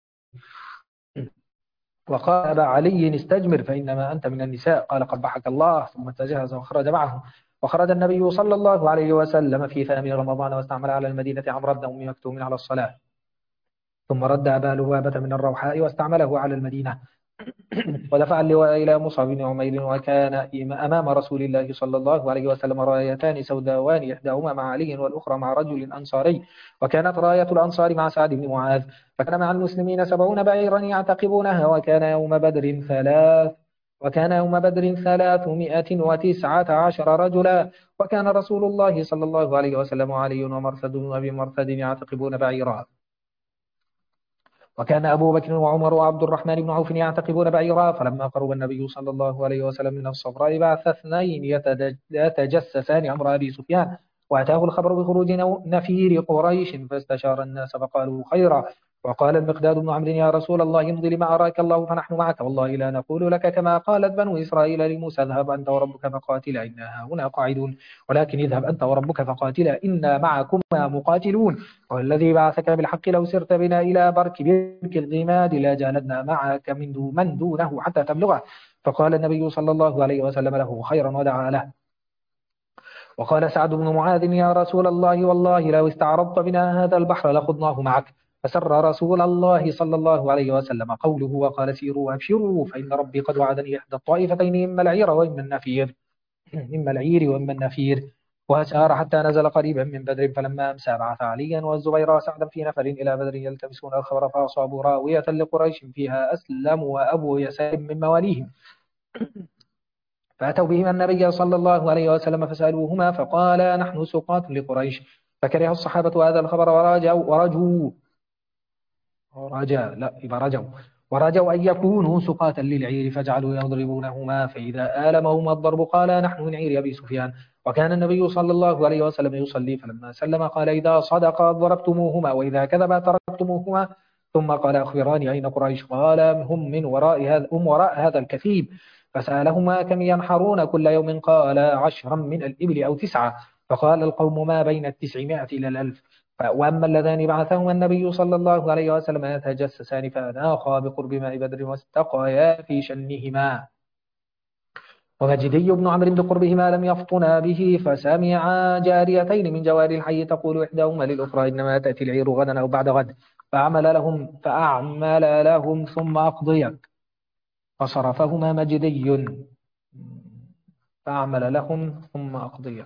Speaker 2: وقال أبا علي استجمر فإنما أنت من النساء. قال قبحك الله ثم تجهز وخرج معه. وخرج النبي صلى الله عليه وسلم في ثامن رمضان واستعمل على المدينة عمرو بن أم مكتوم على الصلاة ثم رد أبا لبابة من الروحاء واستعمله على المدينة ودفع اللواء إلى مصعب بن عمير وكان أمام رسول الله صلى الله عليه وسلم رايتان سوداوان إحداهما مع علي والأخرى مع رجل أنصاري وكانت راية الأنصار مع سعد بن معاذ. فكان مع المسلمين سبعون بعيرا يعتقبونها وكان يوم بدر ثلاث وكان يوم بدر ثلاثمائة وتسعة عشر رجلا. وكان رسول الله صلى الله عليه وسلم وعلي ومرثد وأبي مرثد يعتقبون بعيرا. وكان أبو بكر وعمر وعبد الرحمن بن عوف يعتقبون بعيرا. فلما قرب النبي صلى الله عليه وسلم من الصفراء بعث اثنين يتجسسان أمر أبي سفيان وأتاه الخبر بخروج نفير قريش فاستشار الناس فقالوا خيرا. وقال المقداد بن عمرو يا رسول الله امضي لما أراك الله فنحن معك والله لا نقول لك كما قالت بنو إسرائيل لموسى اذهب أنت وربك فقاتلا إنا هنا قاعدون ولكن اذهب أنت وربك فقاتلا إنا معكما مقاتلون والذي بعثك بالحق لو سرت بنا إلى برك برك الغماد لا جالدنا معك من دو من دونه حتى تبلغه. فقال النبي صلى الله عليه وسلم له خيرا ودعا له. وقال سعد بن معاذ يا رسول الله والله لو استعرضت بنا هذا البحر لخضناه معك. فسر رسول الله صلى الله عليه وسلم قوله وقال سيروا وابشروا فإن ربي قد وعدني إحدى الطائفتين إما العير وإما النفير إما العير وإما النفير. وسار حتى نزل قريبا من بدر فلما أمسى بعث عليا والزبير وسعدا في نفر إلى بدر يلتمسون الخبر فأصابوا راوية لقريش فيها أسلم وأبو يسار من مواليهم فأتوا بهما النبي صلى الله عليه وسلم فسألوهما فقال نحن سقاة لقريش. فكره الصحابة هذا الخبر ورجوا ورجوا ورجا لا يبقى رجوا ورجوا أن يكونوا سقاة للعير فجعلوا يضربونهما فإذا آلمهما الضرب قال نحن من عير أبي سفيان. وكان النبي صلى الله عليه وسلم يصلي فلما سلم قال إذا صدق ضربتموهما وإذا كذب تركتموهما. ثم قال أخبراني أين قريش قال هم من وراء هذا هم وراء هذا الكثيب. فسألهما كم ينحرون كل يوم قال عشرا من الإبل أو تسعة. فقال القوم ما بين التسعمائة إلى الألف. وأما اللذان بعثهما النبي صلى الله عليه وسلم يتجسسان فأناخا بقرب ماء بدر واستقيا في شنهما. ومجدي بن عمرو بقربهما لم يفطنا به فسمع جاريتين من جواري الحي تقول إحداهما للأخرى إنما تأتي العير غدا أو بعد غد فأعمل لهم فأعمل لهم ثم أقضي. فصرفهما مجدي فأعمل لهم ثم أقضي.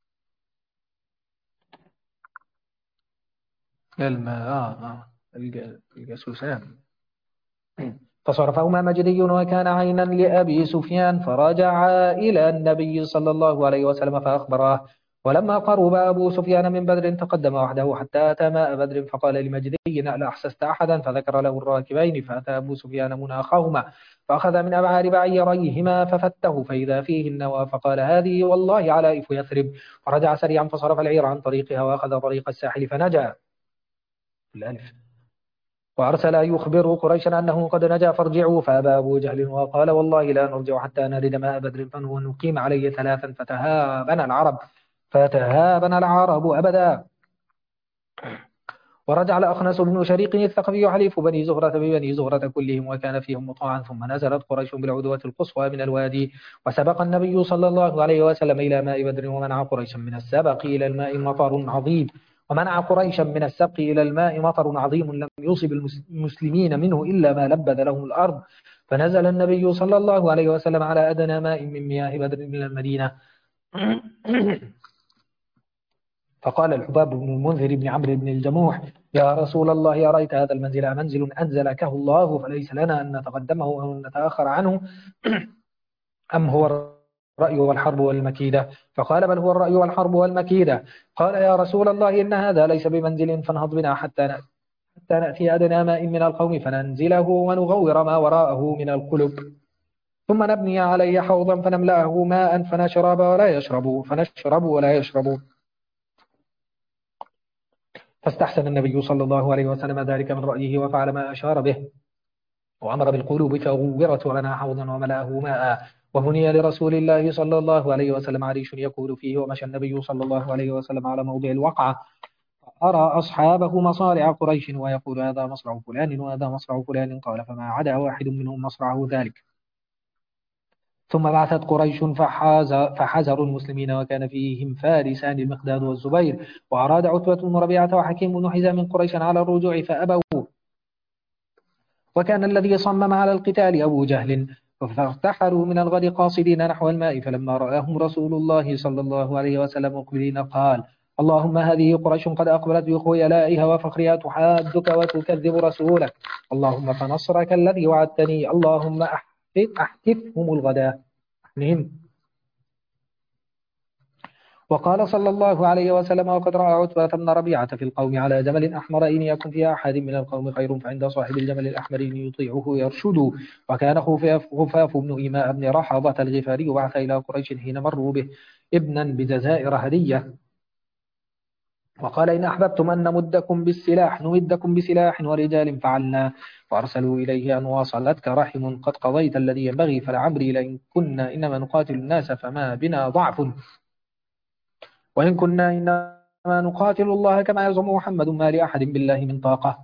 Speaker 2: الماء آه آه الجاسوسان. فصرفهما مجدي وكان عينا لأبي سفيان فرجع إلى النبي صلى الله عليه وسلم فأخبره. ولما قرب أبو سفيان من بدر تقدم وحده حتى أتى ماء بدر فقال لمجدي ألا أحسست أحدا فذكر له الراكبين. فأتى أبو سفيان مناخهما فأخذ من أبعار بعيريهما ففته فإذا فيه النوى فقال هذه والله علائف يثرب. فرجع سريعا فصرف العير عن طريقها وأخذ طريق الساحل فنجا الألف. وأرسل يخبر قريشا أنه قد نجا فارجعوا فأبى أبو جهل وقال والله لا نرجع حتى نرد ماء بدر ونقيم عليه ثلاثا فتهابن العرب فتهابن العرب أبدا. ورجع الأخنس بن شريق الثقفي حليف بني زهرة ببني زهرة كلهم وكان فيهم مطاعا. ثم نزلت قريش بالعدوة القصوى من الوادي وسبق النبي صلى الله عليه وسلم إلى ماء بدر ومنع قريشا من السبق إلى الماء مطر عظيم ومنع قريشا من السبق إلى الماء مطر عظيم لم يصب المسلمين منه إلا ما لبذ لهم الأرض. فنزل النبي صلى الله عليه وسلم على أدنى ماء من مياه بدر إلى المدينة فقال الحباب بن المنذر بن عمرو بن الجموح: يا رسول الله، أرأيت هذا المنزل منزل أنزلكه الله فليس لنا أن نتقدمه أو نتأخر عنه، أم هو الرأي والحرب والمكيدة؟ فقال: بل هو الرأي والحرب والمكيدة. قال: يا رسول الله، إن هذا ليس بمنزل، فانهض بنا حتى حتى نأتي أدنى ماء من القوم فننزله ونغور ما وراءه من القلب، ثم نبني عليه حوضا فنملأه ماء فنشرب ولا يشرب فنشرب ولا يشرب. فاستحسن النبي صلى الله عليه وسلم ذلك من رأيه وفعل ما أشار به، وأمر بالقلوب فغورت ولنا حوضا وملأه ماء. وهني لرسول الله صلى الله عليه وسلم عريش يقول فيه، ومشى النبي صلى الله عليه وسلم على موضع الوقعة، أرى أصحابه مصارع قريش ويقول: هذا مصرع فلان وهذا مصرع فلان. قال: فما عدا واحد منهم مصرعه ذلك. ثم بعثت قريش فحاز فحزروا المسلمين، وكان فيهم فارسان المقداد والزبير، وأراد عتبة بن ربيعة وحكيم بن حزام من قريش على الرجوع فأبوا، وكان الذي صمم على القتال أبو جهل، فارتحلوا من الغد قاصدين نحو الماء. فلما رآهم رسول الله صلى الله عليه وسلم مقبلين قال: اللهم هذه قريش قد أقبلت بخيلائها وفخرها تحادك وتكذب رسولك، اللهم فنصرك الذي وعدتني، اللهم أحتفهم الغداء أحنهم. وقال صلى الله عليه وسلم: وقد رأى عتبة بن ربيعة في القوم على جمل أحمر، إن يكن في أحد من القوم خير فعند صاحب الجمل الأحمر إن يطيعه يرشد. وكان خفاف, خفاف بن إيماء بن رحضة الغفاري بعث إلى قريش حين مروا به ابنا بجزائر هدية، وقال: إن أحببتم أن نمدكم بالسلاح نمدكم بسلاح ورجال فعلنا. فأرسلوا إليه أن واصلتك رحم قد قضيت الذي ينبغي، فلعمري لئن كنا إنما نقاتل الناس فما بنا ضعف، وإن كنا إنما نقاتل الله كما يزعم محمد ما لأحد بالله من طاقة.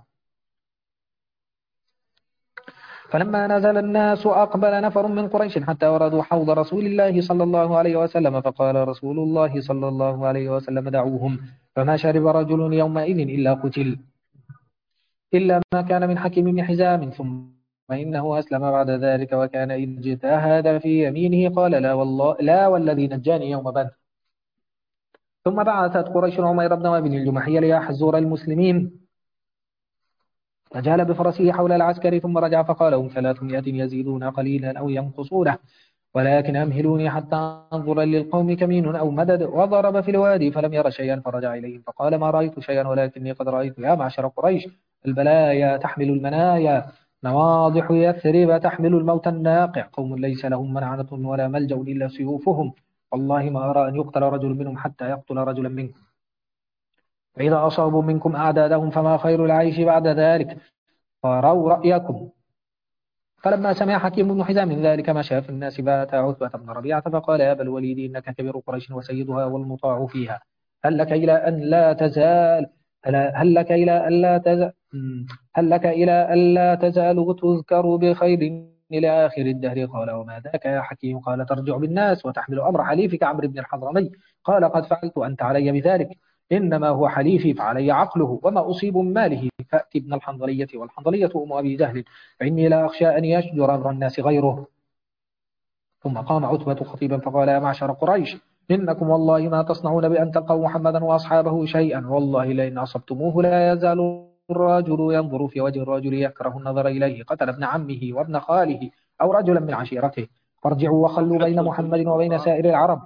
Speaker 2: فلما نزل الناس أقبل نفر من قريش حتى وردوا حوض رسول الله صلى الله عليه وسلم، فقال رسول الله صلى الله عليه وسلم: دعوهم، فما شرب رجل يومئذ إلا قتل، إلا ما كان من حكيم بن حزام، ثم إنه أسلم بعد ذلك، وكان إذ اجتهد في يمينه قال: لا والله لا والذي نجاني يوم بدر. ثم بعثت قريش عمير بن وهب الجمحي ليحزر المسلمين، فجال بفرسه حول العسكر ثم رجع فقال: هم ثلاثمائة يزيدون قليلا أو ينقصونه، ولكن أمهلوني حتى أنظر للقوم كمين أو مدد. وضرب في الوادي فلم ير شيئا، فرجع إليهم فقال: ما رأيت شيئا، ولكني قد رأيت يا معشر قريش البلايا تحمل المنايا، نواضح يثرب تحمل الموت الناقع، قوم ليس لهم منعنة ولا ملجأ إلا سيوفهم، والله ما أرى أن يقتل رجل منهم حتى يقتل رجلا منكم، فإذا أصابوا منكم أعدادهم فما خير العيش بعد ذلك، فروا رأيكم. فلما سمع حكيم بن حزام من ذلك مشى في الناس فأتى عتبة بن ربيعة فقال: يا أبا الوليد، إنك كبير قريش وسيدها والمطاع فيها، هل لك إلى أن لا تزال هل لك إلى أن لا تزال هل لك إلى أن لا تزال تذكر بخير إلى آخر الدهر؟ قال: وما ذاك يا حكيم؟ قال: ترجع بالناس وتحمل أمر حليفك عمرو بن الحضرمي. قال: قد فعلت أنت علي بذلك، إنما هو حليفي فعلي عقله، وما أصيب من ماله فأتي ابن الحنظلية، والحنظلية أم أبي جهل، فإني لا أخشى أن يشجر أمر الناس غيره. ثم قام عتبة خطيبا فقال: يا معشر قريش، إنكم والله ما تصنعون بأن تلقوا محمدا وأصحابه شيئا، والله لئن أصبتموه لا يزال الرجل ينظر في وجه الرجل يكره النظر إليه، قتل ابن عمه وابن خاله أو رجلا من عشيرته، فارجعوا وخلوا بين محمد وبين سائر العرب.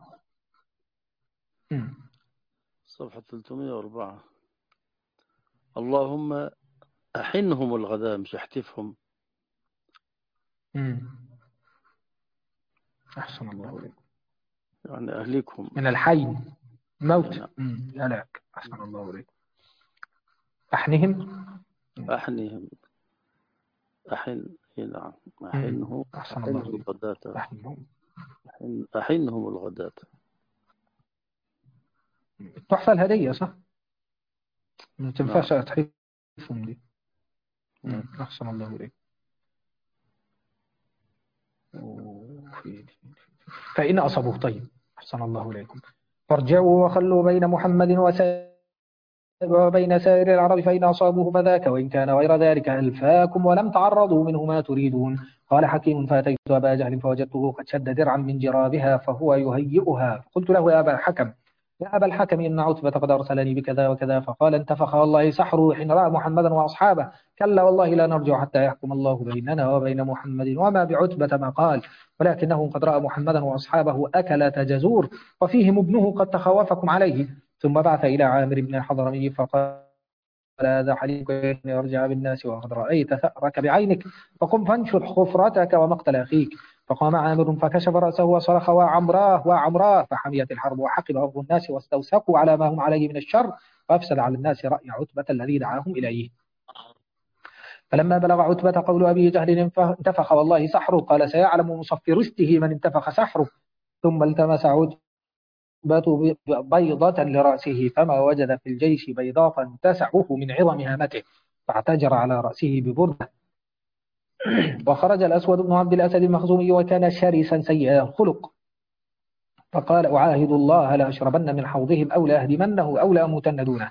Speaker 1: صفحة ثلاثمائة وأربعة. اللهم أحنهم الغداء مش احتفهم.
Speaker 2: مم. أحسن الله إليكم.
Speaker 1: يعني أهلكهم
Speaker 2: من الحي موت. هلاك. أحسن الله إليكم. أحنهم
Speaker 1: أحنهم أحن نعم أحنهم
Speaker 2: أحسن الله إليكم.
Speaker 1: الغداة
Speaker 2: أحنهم
Speaker 1: أحن أحنهم الغداة.
Speaker 2: تحفة الهدية صح؟ ما تنفعش تحفهم دي. أحسن الله إليكم. فإن أصابوه طيب. أحسن الله إليكم. فارجعوا وخلوا بين محمد وبين سائر العرب، فإن أصابوه فذاك، وإن كان غير ذلك ألفاكم ولم تعرضوا منه ما تريدون. قال حكيم: فأتيت أبا جهل فوجدته قد شد درعا من جرابها فهو يهيئها، فقلت له: يا أبا الحكم، يا أبا الحكم إن عتبة قد أرسلني بكذا وكذا، فقال انتفخ والله سحره حين رأى محمدا وأصحابه، كلا والله لا نرجع حتى يحكم الله بيننا وبين محمد، وما بعتبة ما قال، ولكنه قد رأى محمدا وأصحابه أكلة جزور وفيهم ابنه قد تخوفكم عليه. ثم بعث إلى عامر بن الحضرمي فقال هذا حليفك أن يرجع بالناس وقد رأيت ثأرك بعينك، فقم فانشر خفرتك ومقتل أخيك. فقام عامر فكشف رأسه وصرخ وعمراه وعمراه، فحميت الحرب وحقب أرض الناس واستوسقوا على ما هم عليه من الشر، وأفسد على الناس رأي عتبة الذي دعاهم إليه. فلما بلغ عتبة قول أبي جهل انتفخ والله سحره، قال سيعلم مصفرسته من انتفخ سحره. ثم التمس عتبة بيضة لرأسه فما وجد في الجيش بيضاء تسعه من عظم هامته، فاعتجر على رأسه ببردة. وخرج الأسود بن عبد الأسد المخزومي وكان شرسا سيئا الخلق، فقال أعاهد الله لأشربن من حوضهم أو لأهدمنه أو لأموتن دونه.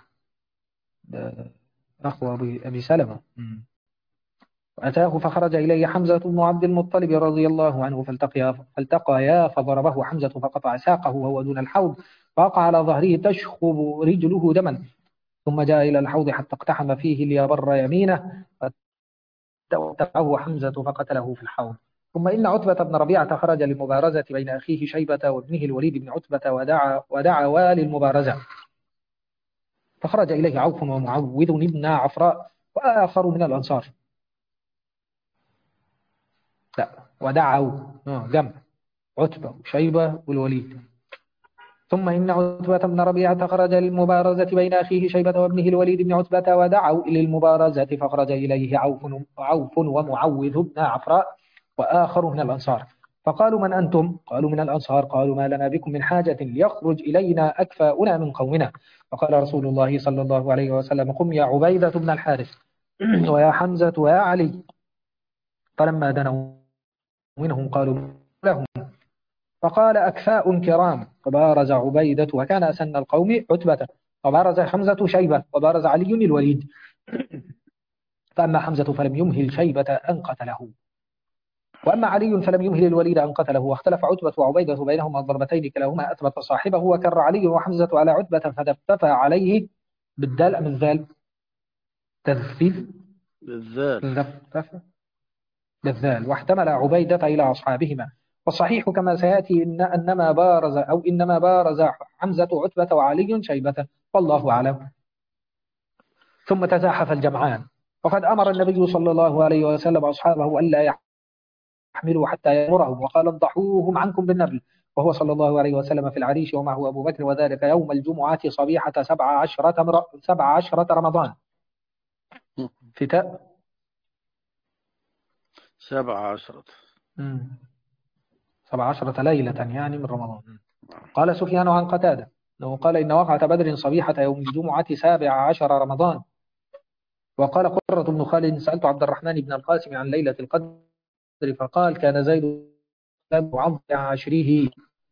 Speaker 2: أخو أبي سلمة. وأتاه فخرج إليه حمزة بن عبد المطلب رضي الله عنه فالتقيا فالتقيا فضربه حمزة فقطع ساقه وهو دون الحوض، فوقع على ظهره تشخب رجله دما، ثم جاء إلى الحوض حتى اقتحم فيه ليبر يمينه، فتبعه حمزة فقتله في الحوض. ثم إن عتبة بن ربيعة خرج للمبارزة بين أخيه شيبة وابنه الوليد بن عتبة ودعا ودعوا للمبارزة، فخرج إليه عوف ومعوذ بن عفراء وآخر من الأنصار. لا ودعوا جمع عتبة وشيبة والوليد. ثم إن عتبة بن ربيعة خرج للمبارزة بين أخيه شيبة وابنه الوليد بن عتبة ودعوا للمبارزة، فخرج إليه عوف عوف ومعوذ بن عفراء وآخر من الأنصار، فقالوا من أنتم؟ قالوا من الأنصار. قالوا ما لنا بكم من حاجة ليخرج إلينا أكفاؤنا من قومنا. فقال رسول الله صلى الله عليه وسلم قم يا عبيدة بن الحارث ويا حمزة ويا علي. فلما دنوا منهم قالوا لهم، فقال أكفاء كرام، فبارز عبيدة وكان أسن القوم عتبة، وبارز حمزة شيبة، وبارز علي الوليد. فأما حمزة فلم يمهل شيبة أن قتله، وأما علي فلم يمهل الوليد أن قتله. واختلف عتبة وعبيدة بينهما الضربتين كلاهما أثبت صاحبه، وكر علي وحمزة على عتبة فدفف عليه بالدال أم الذال؟ تذفيف
Speaker 1: بالذال
Speaker 2: بالذال. واحتمل عبيدة إلى أصحابهما. والصحيح كما سيأتي إن أنما بارز أو إنما بارز حمزة عتبة وعلي شيبة، والله أعلم. ثم تزاحف الجمعان، وقد أمر النبي صلى الله عليه وسلم أصحابه ألا يحملوا حتى يأمرهم، وقال انضحوهم عنكم بالنبل، وهو صلى الله عليه وسلم في العريش ومعه أبو بكر، وذلك يوم الجمعة صبيحة سبع عشرة, مر... سبع عشرة رمضان في تاء
Speaker 1: سبع عشرة
Speaker 2: سبع عشرة ليلة يعني من رمضان. قال سفيان عن قتادة أنه قال إن وقعة بدر صبيحة يوم الجمعة سابع عشر رمضان. وقال قرة بن خالد سألت عبد الرحمن بن القاسم عن ليلة القدر فقال كان زيد عظم عشره،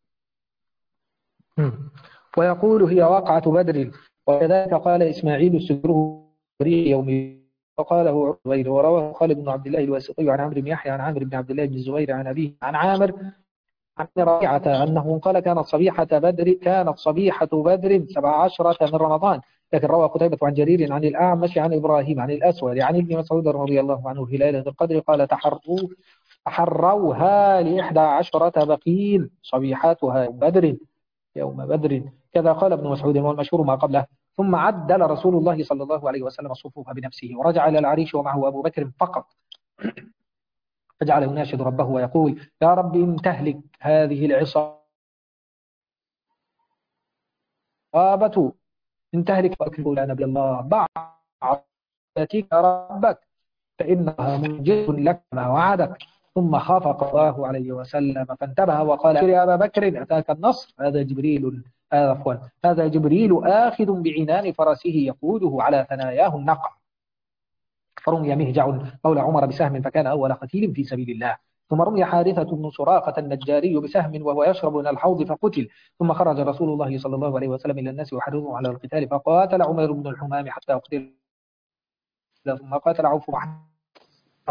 Speaker 2: ويقول هي وقعة بدر. وكذلك قال إسماعيل السكري يوم، وقاله عبيد. ورواه خالد بن عبد الله الواسطي عن عمرو بن يحيى عن عمرو بن عبد الله بن الزبير عن أبيه عن عامر عن ربيعة أنه قال كانت صبيحة بدر كانت صبيحة بدر سبع عشرة من رمضان. لكن روى قتيبة عن جرير عن الأعمش عن إبراهيم عن الأسود عن ابن مسعود رضي الله عنه في ليلة القدر قال تحروا تحروها لإحدى عشرة بقين صبيحاتها يوم بدر يوم بدر كذا قال ابن مسعود، والمشهور ما قبله. ثم عدل رسول الله صلى الله عليه وسلم الصفوف بنفسه، ورجع إلى العريش ومعه أبو بكر فقط، فجعل يناشد ربه ويقول يا رب إن تهلك هذه العصابة إن تهلك فأكله لا نبي الله بعثتك ربك فإنها منجز لك ما وعدك. ثم خافق الله عليه وسلم فانتبه وقال يا أبا بكر أتاك النصر، هذا جبريل هذا عفوا هذا جبريل آخذ بعنان فرسه يقوده على ثناياه النقع. فرمي مهجع مولى عمر بسهم فكان أول قتيل في سبيل الله. ثم رمي حارثة بن سراقة النجاري بسهم وهو يشرب من الحوض فقتل. ثم خرج رسول الله صلى الله عليه وسلم إلى الناس وحرضهم على القتال، فقاتل عمر بن الحمام حتى قتل، ثم قاتل عوف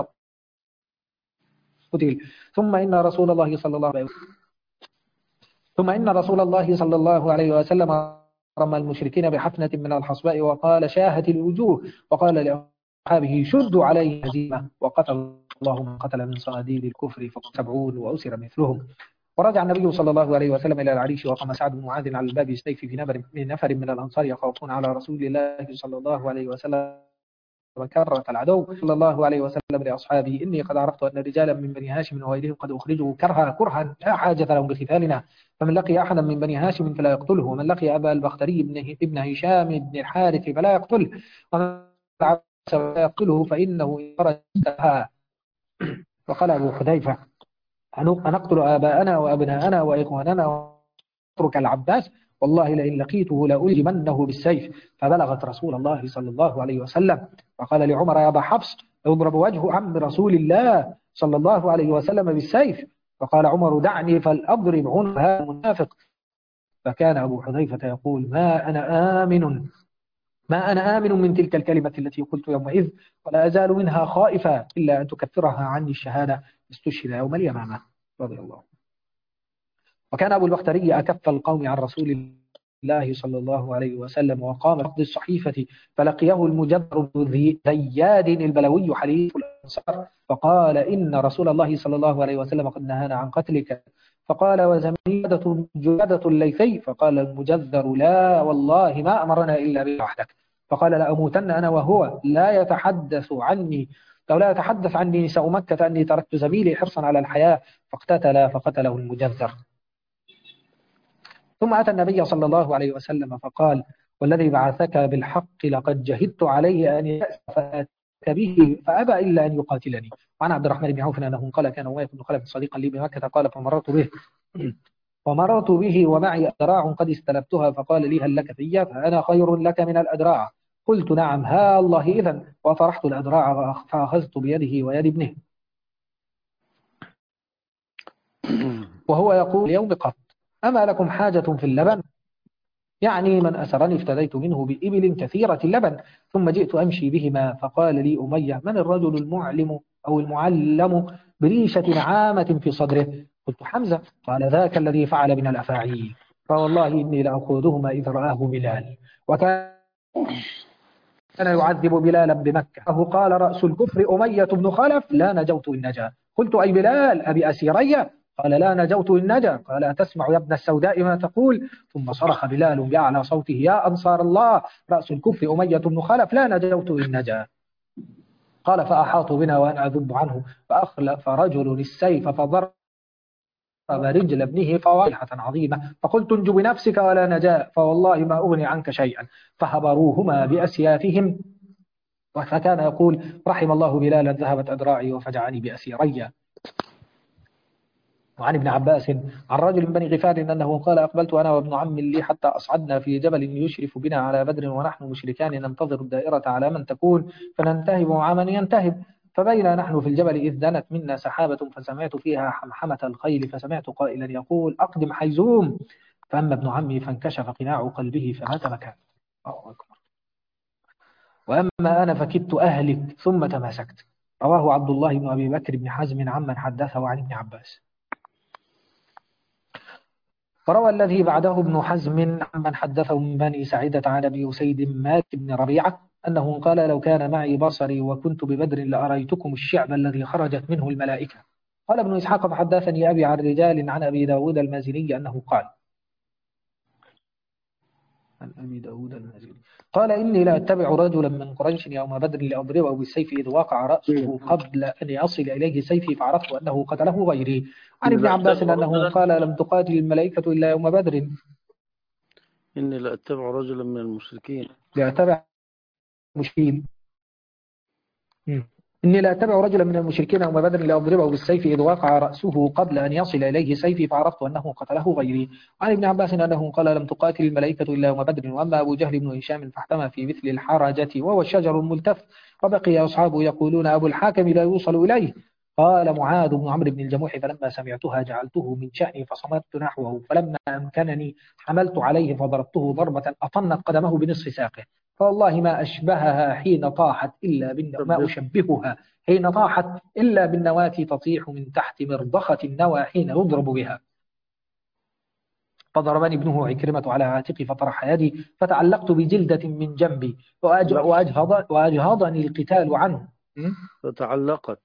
Speaker 2: قتل. ثم إن رسول الله صلى الله عليه وسلم ثم إن رسول الله صلى الله عليه وسلم رمى المشركين بحفنة من الحصباء وقال شاهت الوجوه، وقال لأصحابه شدوا عليه هزيمة، وقتل الله من قتل من صناديد الكفر فسبعون وأسر مثلهم. ورجع النبي صلى الله عليه وسلم إلى العريش، وقام سعد بن معاذ على الباب يستيف في نفر من نفر من الأنصار يخافون على رسول الله صلى الله عليه وسلم وكرة العدو صلى الله عليه وسلم لأصحابه إني قد عرفت أن رجالا من بني هاشم وغيرهم قد أخرجوا كرها كرها لا حاجة لهم بقتالنا، فمن لقي أحدا من بني هاشم فلا يقتله، ومن لقي أبا البختري بن ابن هشام بن الحارث فلا يقتله، ومن عبس فلا يقتله فإنه خرجها. وقال أبو حذيفة أنقتل آباءنا وأبناءنا وإخواننا ونترك العباس؟ والله لئن لقيته لألجمنه بالسيف. فبلغت رسول الله صلى الله عليه وسلم فقال لعمر يا أبا حفص يضرب وجه عم رسول الله صلى الله عليه وسلم بالسيف. فقال عمر دعني فلأضرب عنق هذا المنافق. فكان أبو حذيفة يقول ما أنا آمن ما أنا آمن من تلك الكلمة التي قلت يومئذ، ولا أزال منها خائفا إلا أن تكفرها عني الشهادة استشهد يوم اليمامة رضي الله. وكان أبو البختري أكف القوم عن رسول الله صلى الله عليه وسلم، وقام بقبض الصحيفة فلقيه المجبر بن زياد البلوي حليف الأنصار فقال إن رسول الله صلى الله عليه وسلم قد نهانا عن قتلك. فقال وزميلة جلادة الليثي؟ فقال المجذر لا والله ما أمرنا إلا بك وحدك. فقال لأموتن أنا وهو لا يتحدث عني لو لا يتحدث عني نساء مكة أني تركت زميلي حرصا على الحياة، فاقتتل فقتله المجذر. ثم أتى النبي صلى الله عليه وسلم فقال والذي بعثك بالحق لقد جهدت عليه أن يأسف به فأبى إلا أن يقاتلني. وعن عبد الرحمن بن عوف أنه قال كان أمية بن خلف صديقا لي بمكة قال فمررت به ومررت به ومعي أدراع قد استلبتها فقال لي هل لك فيها؟ فأنا خير لك من الأدراع. قلت نعم ها الله إذن، وطرحت الأدراع فأخذت بيده ويد ابنه وهو يقول اليوم قط أما لكم حاجة في اللبن؟ يعني من أسرني افتديت منه بإبل كثيرة اللبن. ثم جئت أمشي بهما فقال لي أمية من الرجل المعلم أو المعلم بريشة نعامة في صدره؟ قلت حمزة. قال ذاك الذي فعل من الأفاعيل، فوالله إني لأخذهما إذ رآه بلال وكان يعذب بلالا بمكة فهو قال رأس الكفر أمية بن خلف لا نجوت إن نجا. قلت أي بلال أبي أسيري؟ قال لا نجوت إن نجا. قال أتسمع يا ابن السوداء ما تقول؟ ثم صرخ بلال بأعلى صوته يا أنصار الله رأس الكفر أمية بن خلف لا نجوت إن نجا. قال فأحاطوا بنا وأنا أذب عنه فأخلف رجل السيف فضرب رجل ابنه فواحة عظيمة فقلت انج بنفسك ولا نجاء فوالله ما أغني عنك شيئا. فهبروهما بأسيافهم فكان يقول رحم الله بلالا ذهبت أدراعي وفجعني بأسيري. وعن ابن عباس عن رجل من بني غفار أنه قال أقبلت أنا وابن عم لي حتى أصعدنا في جبل يشرف بنا على بدر ونحن مشركان ننتظر الدائرة على من تكون فننتهب مع من ينتهب. فبينا نحن في الجبل إذ دنت منا سحابة فسمعت فيها حمحمة الخيل فسمعت قائلا يقول أقدم حيزوم. فأما ابن عمي فانكشف قناع قلبه فمات مكانه. الله أكبر. وأما أنا فكدت أهلك ثم تماسكت. رواه عبد الله بن أبي بكر بن حزم عمن حدثه عن ابن عباس. فروى الذي بعده ابن حزم عمن حدثه من بني سعيدة عن أبي أسيد مات بن ربيعة أنه قال لو كان معي بصري وكنت ببدر لأريتكم الشعب الذي خرجت منه الملائكة. قال ابن إسحاق فحدثني أبي عن رجال عن أبي داود المازني أنه قال عن أبي داود المازني قال إني لا أتبع رجلا من قريش يوم بدر لأضربه بالسيف إذ وقع رأسه قبل أن يصل إليه سيفي فعرفت أنه قتله غيري. عن ابن عباس أنه قال لم تقاتل الملائكة إلا يوم بدر.
Speaker 1: إني لا أتبع رجلا من المشركين
Speaker 2: لا أتبع مشركين إني لا أتبع رجلا من المشركين يوم بدر لأضربه بالسيف إذ وقع رأسه قبل أن يصل إليه سيفي فعرفت أنه قتله غيري. عن ابن عباس أنه قال لم تقاتل الملائكة إلا يوم بدر. وأما أبو جهل بن هشام فاحتمى في مثل الحرجة وهو الشجر الملتف وبقي أصحابه يقولون أبو الحاكم لا يوصل إليه. قال معاذ بن عمرو بن الجموح فلما سمعتها جعلته من شأني فصمت نحوه فلما أمكنني حملت عليه فضربته ضربة أطنت قدمه بنصف ساقه فوالله ما أشبهها حين طاحت إلا بالن... ما أشبهها حين طاحت إلا بالنواتي تطيح من تحت مرضخة النوى حين يضرب بها. فضربني ابنه عكرمة على عاتقي فطرح يدي فتعلقت بجلدة من جنبي وأج- وأجهض وأجهضني القتال عنه.
Speaker 1: فتعلقت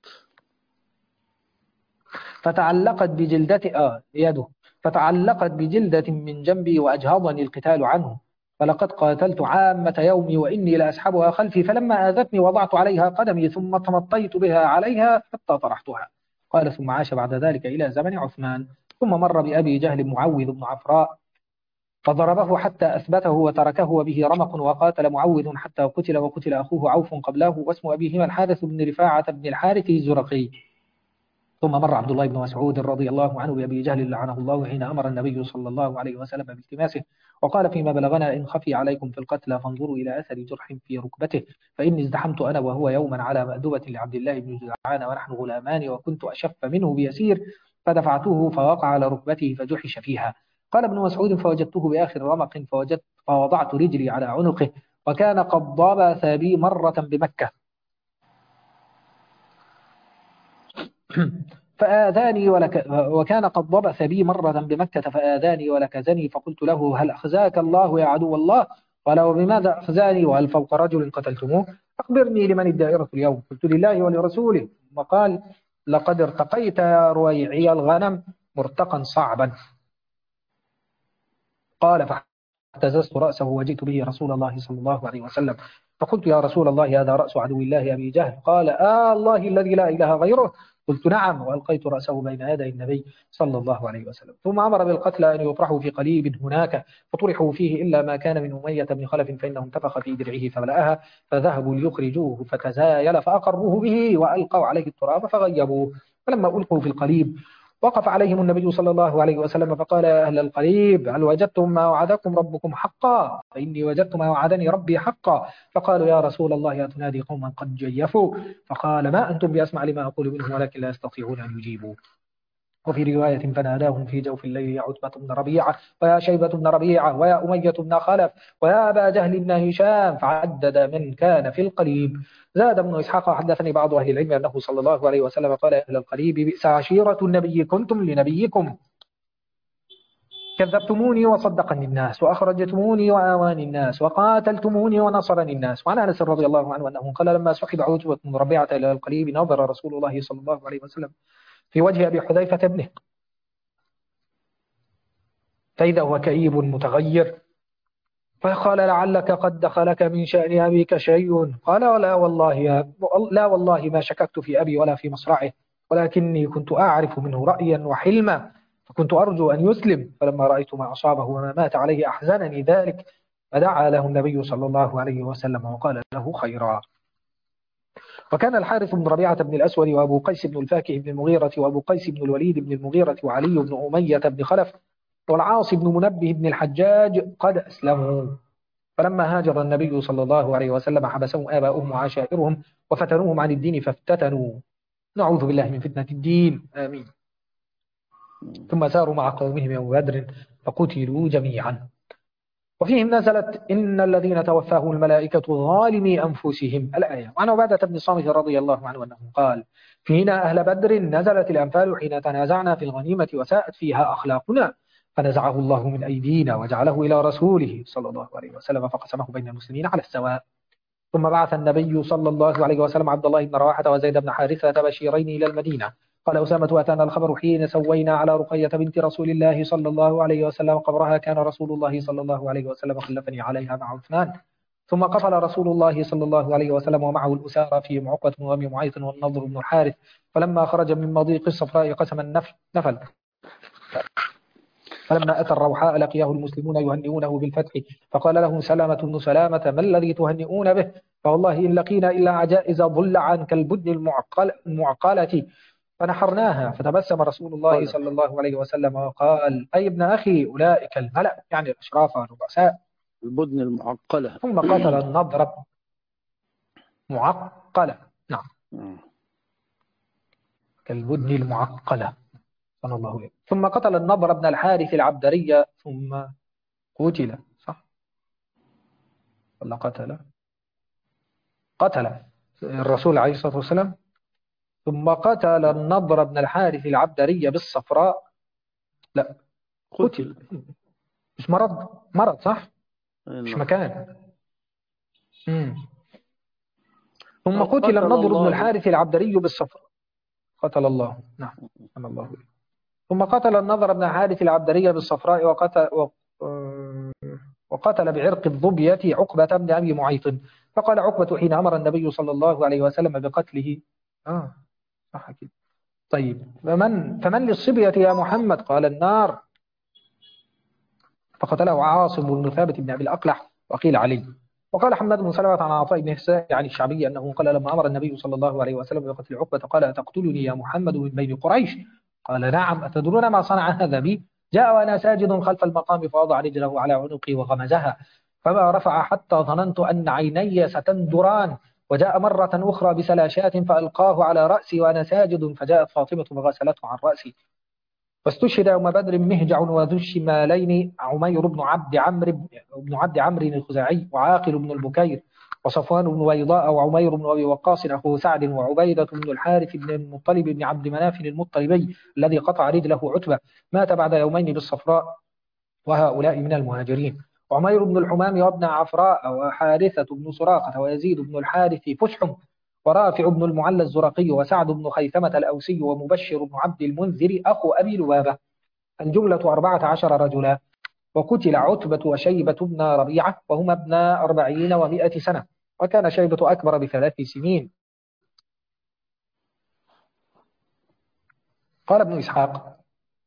Speaker 2: فتعلقت بجلدة آه يده فتعلقت بجلدة من جنبي وأجهضني القتال عنه، فلقد قاتلت عامة يومي وإني لأسحبها خلفي، فلما آذتني وضعت عليها قدمي ثم تمطيت بها عليها حتى طرحتها. قال ثم عاش بعد ذلك إلى زمن عثمان، ثم مر بأبي جهل معوذ بن عفراء فضربه حتى أثبته وتركه وبه رمق، وقاتل معوذ حتى قتل، وقتل أخوه عوف قبله واسم أبيهما الحارث بن رفاعة بن الحارث الزرقي. ثم مر عبد الله بن مسعود رضي الله عنه بأبي جهل لعنه الله حين أمر النبي صلى الله عليه وسلم بالتماسه، وقال فيما بلغنا إن خفي عليكم في القتلى فانظروا إلى أثر جرح في ركبته، فإني ازدحمت أنا وهو يوما على مأدبة لعبد الله بن جدعان ونحن غلامان وكنت أشف منه بيسير، فدفعته فوقع على ركبته فجحش فيها. قال ابن مسعود فوجدته بآخر رمق فوجدت فوضعت رجلي على عنقه، وكان قد ضبث بي مرة بمكة فآذاني ولك وكان قد ضبث بي مرة بمكة فآذاني ولكزني، فقلت له هل أخزاك الله يا عدو الله؟ قال وبماذا أخزاني وهل فوق رجل قتلتموه؟ أخبرني لمن الدائرة اليوم؟ قلت لله ولرسوله. وقال لقد ارتقيت يا رويعي الغنم مرتقا صعبا. قال فاهتززت رأسه وجئت به رسول الله صلى الله عليه وسلم، فقلت يا رسول الله هذا رأس عدو الله أبي جهل. قال آه الله الذي لا إله غيره. قلت نعم، وألقيت رأسه بين يدي النبي صلى الله عليه وسلم. ثم أمر بالقتلى أن يطرحوا في قليب هناك، فطرحوا فيه إلا ما كان من أمية بن خلف فإنه انتفخ في درعه فملأها، فذهبوا ليخرجوه فتزايل فأقروه به وألقوا عليه التراب فغيبوه. فلما ألقوا في القليب وقف عليهم النبي صلى الله عليه وسلم فقال يا أهل القليب هل وجدتم ما وعدكم ربكم حقا؟ فإني وجدت ما وعدني ربي حقا. فقالوا يا رسول الله أتنادي قوما قد جيفوا؟ فقال ما أنتم بأسمع لما أقول منهم ولكن لا يستطيعون أن يجيبوا. وفي رواية فناداهم في جوف الليل يا عتبة بن ربيعة ويا شيبة بن ربيعة ويا أمية بن خلف ويا أبا جهل بن هشام، فعدد من كان في القليب. زاد ابن إسحاق حدثني بعض أهل العلم أنه صلى الله عليه وسلم قال يا أهل القليب بئس عشيرة النبي كنتم لنبيكم، كذبتموني وصدقني الناس وأخرجتموني وآواني الناس وقاتلتموني ونصرني الناس. وعن أنس رضي الله عنه أنه قال لما سحب عتبة بن ربيعة إلى القليب نظر رسول الله صلى الله عليه وسلم في وجه أبي حذيفة ابنه فإذا هو كئيب متغير، فقال لعلك قد دخلك من شأن أبيك شيء. قال لا والله يا لا والله ما شككت في أبي ولا في مصرعه، ولكني كنت أعرف منه رأيا وحلما، فكنت أرجو أن يسلم، فلما رأيت ما أصابه وما مات عليه أحزنني ذلك، فدعا له النبي صلى الله عليه وسلم وقال له خيرا. وكان الحارث بن ربيعة بن الأسود وأبو قيس بن الفاكه بن المغيرة وأبو قيس بن الوليد بن المغيرة وعلي بن أمية بن خلف والعاص بن منبه بن الحجاج قد أسلموا. فلما هاجر النبي صلى الله عليه وسلم حبسهم آباؤهم وعشائرهم وفتنوهم عن الدين فافتتنوا، نعوذ بالله من فتنة الدين آمين. ثم ساروا مع قومهم يوم بدر فقتلوا جميعا. وفيهم نزلت إن الذين توفاهم الملائكة ظالمي أنفسهم الآية. وعن عبادة بن صامت رضي الله عنه أنه قال فينا أهل بدر نزلت الأنفال حين تنازعنا في الغنيمة وساءت فيها أخلاقنا، فنزعه الله من أيدينا وجعله إلى رسوله صلى الله عليه وسلم فقسمه بين المسلمين على السواء. ثم بعث النبي صلى الله عليه وسلم عبد الله بن رواحة وزيد بن حارثة بشيرين إلى المدينة. قال أسامة أتانا الخبر حين سوينا على رقية بنت رسول الله صلى الله عليه وسلم قبرها، كان رسول الله صلى الله عليه وسلم خلفني عليها مع عثمان. ثم قفل رسول الله صلى الله عليه وسلم ومعه الأسارى في عقبة بن أبي معيط والنضر بن الحارث، فلما خرج من مضيق الصفراء قسم النفل نفل. فلما أتى الروحاء لقيه المسلمون يهنئونه بالفتح، فقال لهم سلامة بن سلامة ما الذي تهنئون به؟ فوالله إن لقينا إلا عجائز ضلعا كالبدن المعقل المعقلة فنحرناها. فتبسم رسول الله صلى الله عليه وسلم وقال أي ابن أخي أولئك الملأ، يعني الأشراف والرؤساء،
Speaker 1: البدن المعقلة.
Speaker 2: ثم قتل النضر معقلة، نعم كالبدن المعقلة صلى الله عليه وسلم. ثم قتل النضر بن الحارث العبدرية ثم قتل، صح ولا قتل؟ قتل الرسول عليه الصلاة والسلام. ثم قتل النضر بن الحارث العبدرية بالصفراء، لا قتل مش مرض مرض صح؟ مش
Speaker 1: نعم.
Speaker 2: مكان. مم. ثم
Speaker 1: أو
Speaker 2: قتل
Speaker 1: قتل
Speaker 2: النضر بن
Speaker 1: الله.
Speaker 2: الحارث العبدري بالصفر. قتل الله. نعم. قتل الله. ثم قتل النضر بن الحارث العبدري بالصفراء وقتل و... وقتل بعرق الظبية عقبة بن أبي معيط. فقال عقبة حين أمر النبي صلى الله عليه وسلم بقتله. آه صح كده. طيب فمن فمن للصبية يا محمد؟ قال النار. فقتله عاصم بن ثابت بن أبي الأقلح وقيل علي. وقال حماد بن سلمة عن عطاء بن حسين عن الشعبي أنه قال لما أمر النبي صلى الله عليه وسلم بقتل عقبة قال أتقتلني يا محمد من بين قريش؟ قال نعم. أتدرون ما صنع هذا بي؟ جاء وأنا ساجد خلف المقام فوضع رجله على عنقي وغمزها فما رفع حتى ظننت أن عيني ستندران. وجاء مرة أخرى بسلاشات فألقاه على رأسي وأنا ساجد فجاءت فاطمة فغسلته عن رأسي. واستشهد يوم بدر مهجع وذو الشمالين عمير بن عبد عمرو بن عبد عمرو الخزاعي وعاقل بن البكير وصفوان بن ويضاء وعمير بن أبي وقاص أخو سعد وعبيدة بن الحارث بن المطلب بن عبد مناف المطلبي الذي قطع رجله عتبة مات بعد يومين بالصفراء وهؤلاء من المهاجرين. وعمير بن الحمام وابن عفراء وحارثة بن سراقة ويزيد بن الحارث فسحم ورافع بن المعلى الزرقي وسعد بن خيثمة الأوسي ومبشر بن عبد المنذر أخو أبي لبابة. الجملة أربعة عشر رجلا. وقتل عتبة وشيبة بن ربيعة وهما ابنا أربعين ومائة سنة. وكان شيبة أكبر بثلاث سنين. قال ابن إسحاق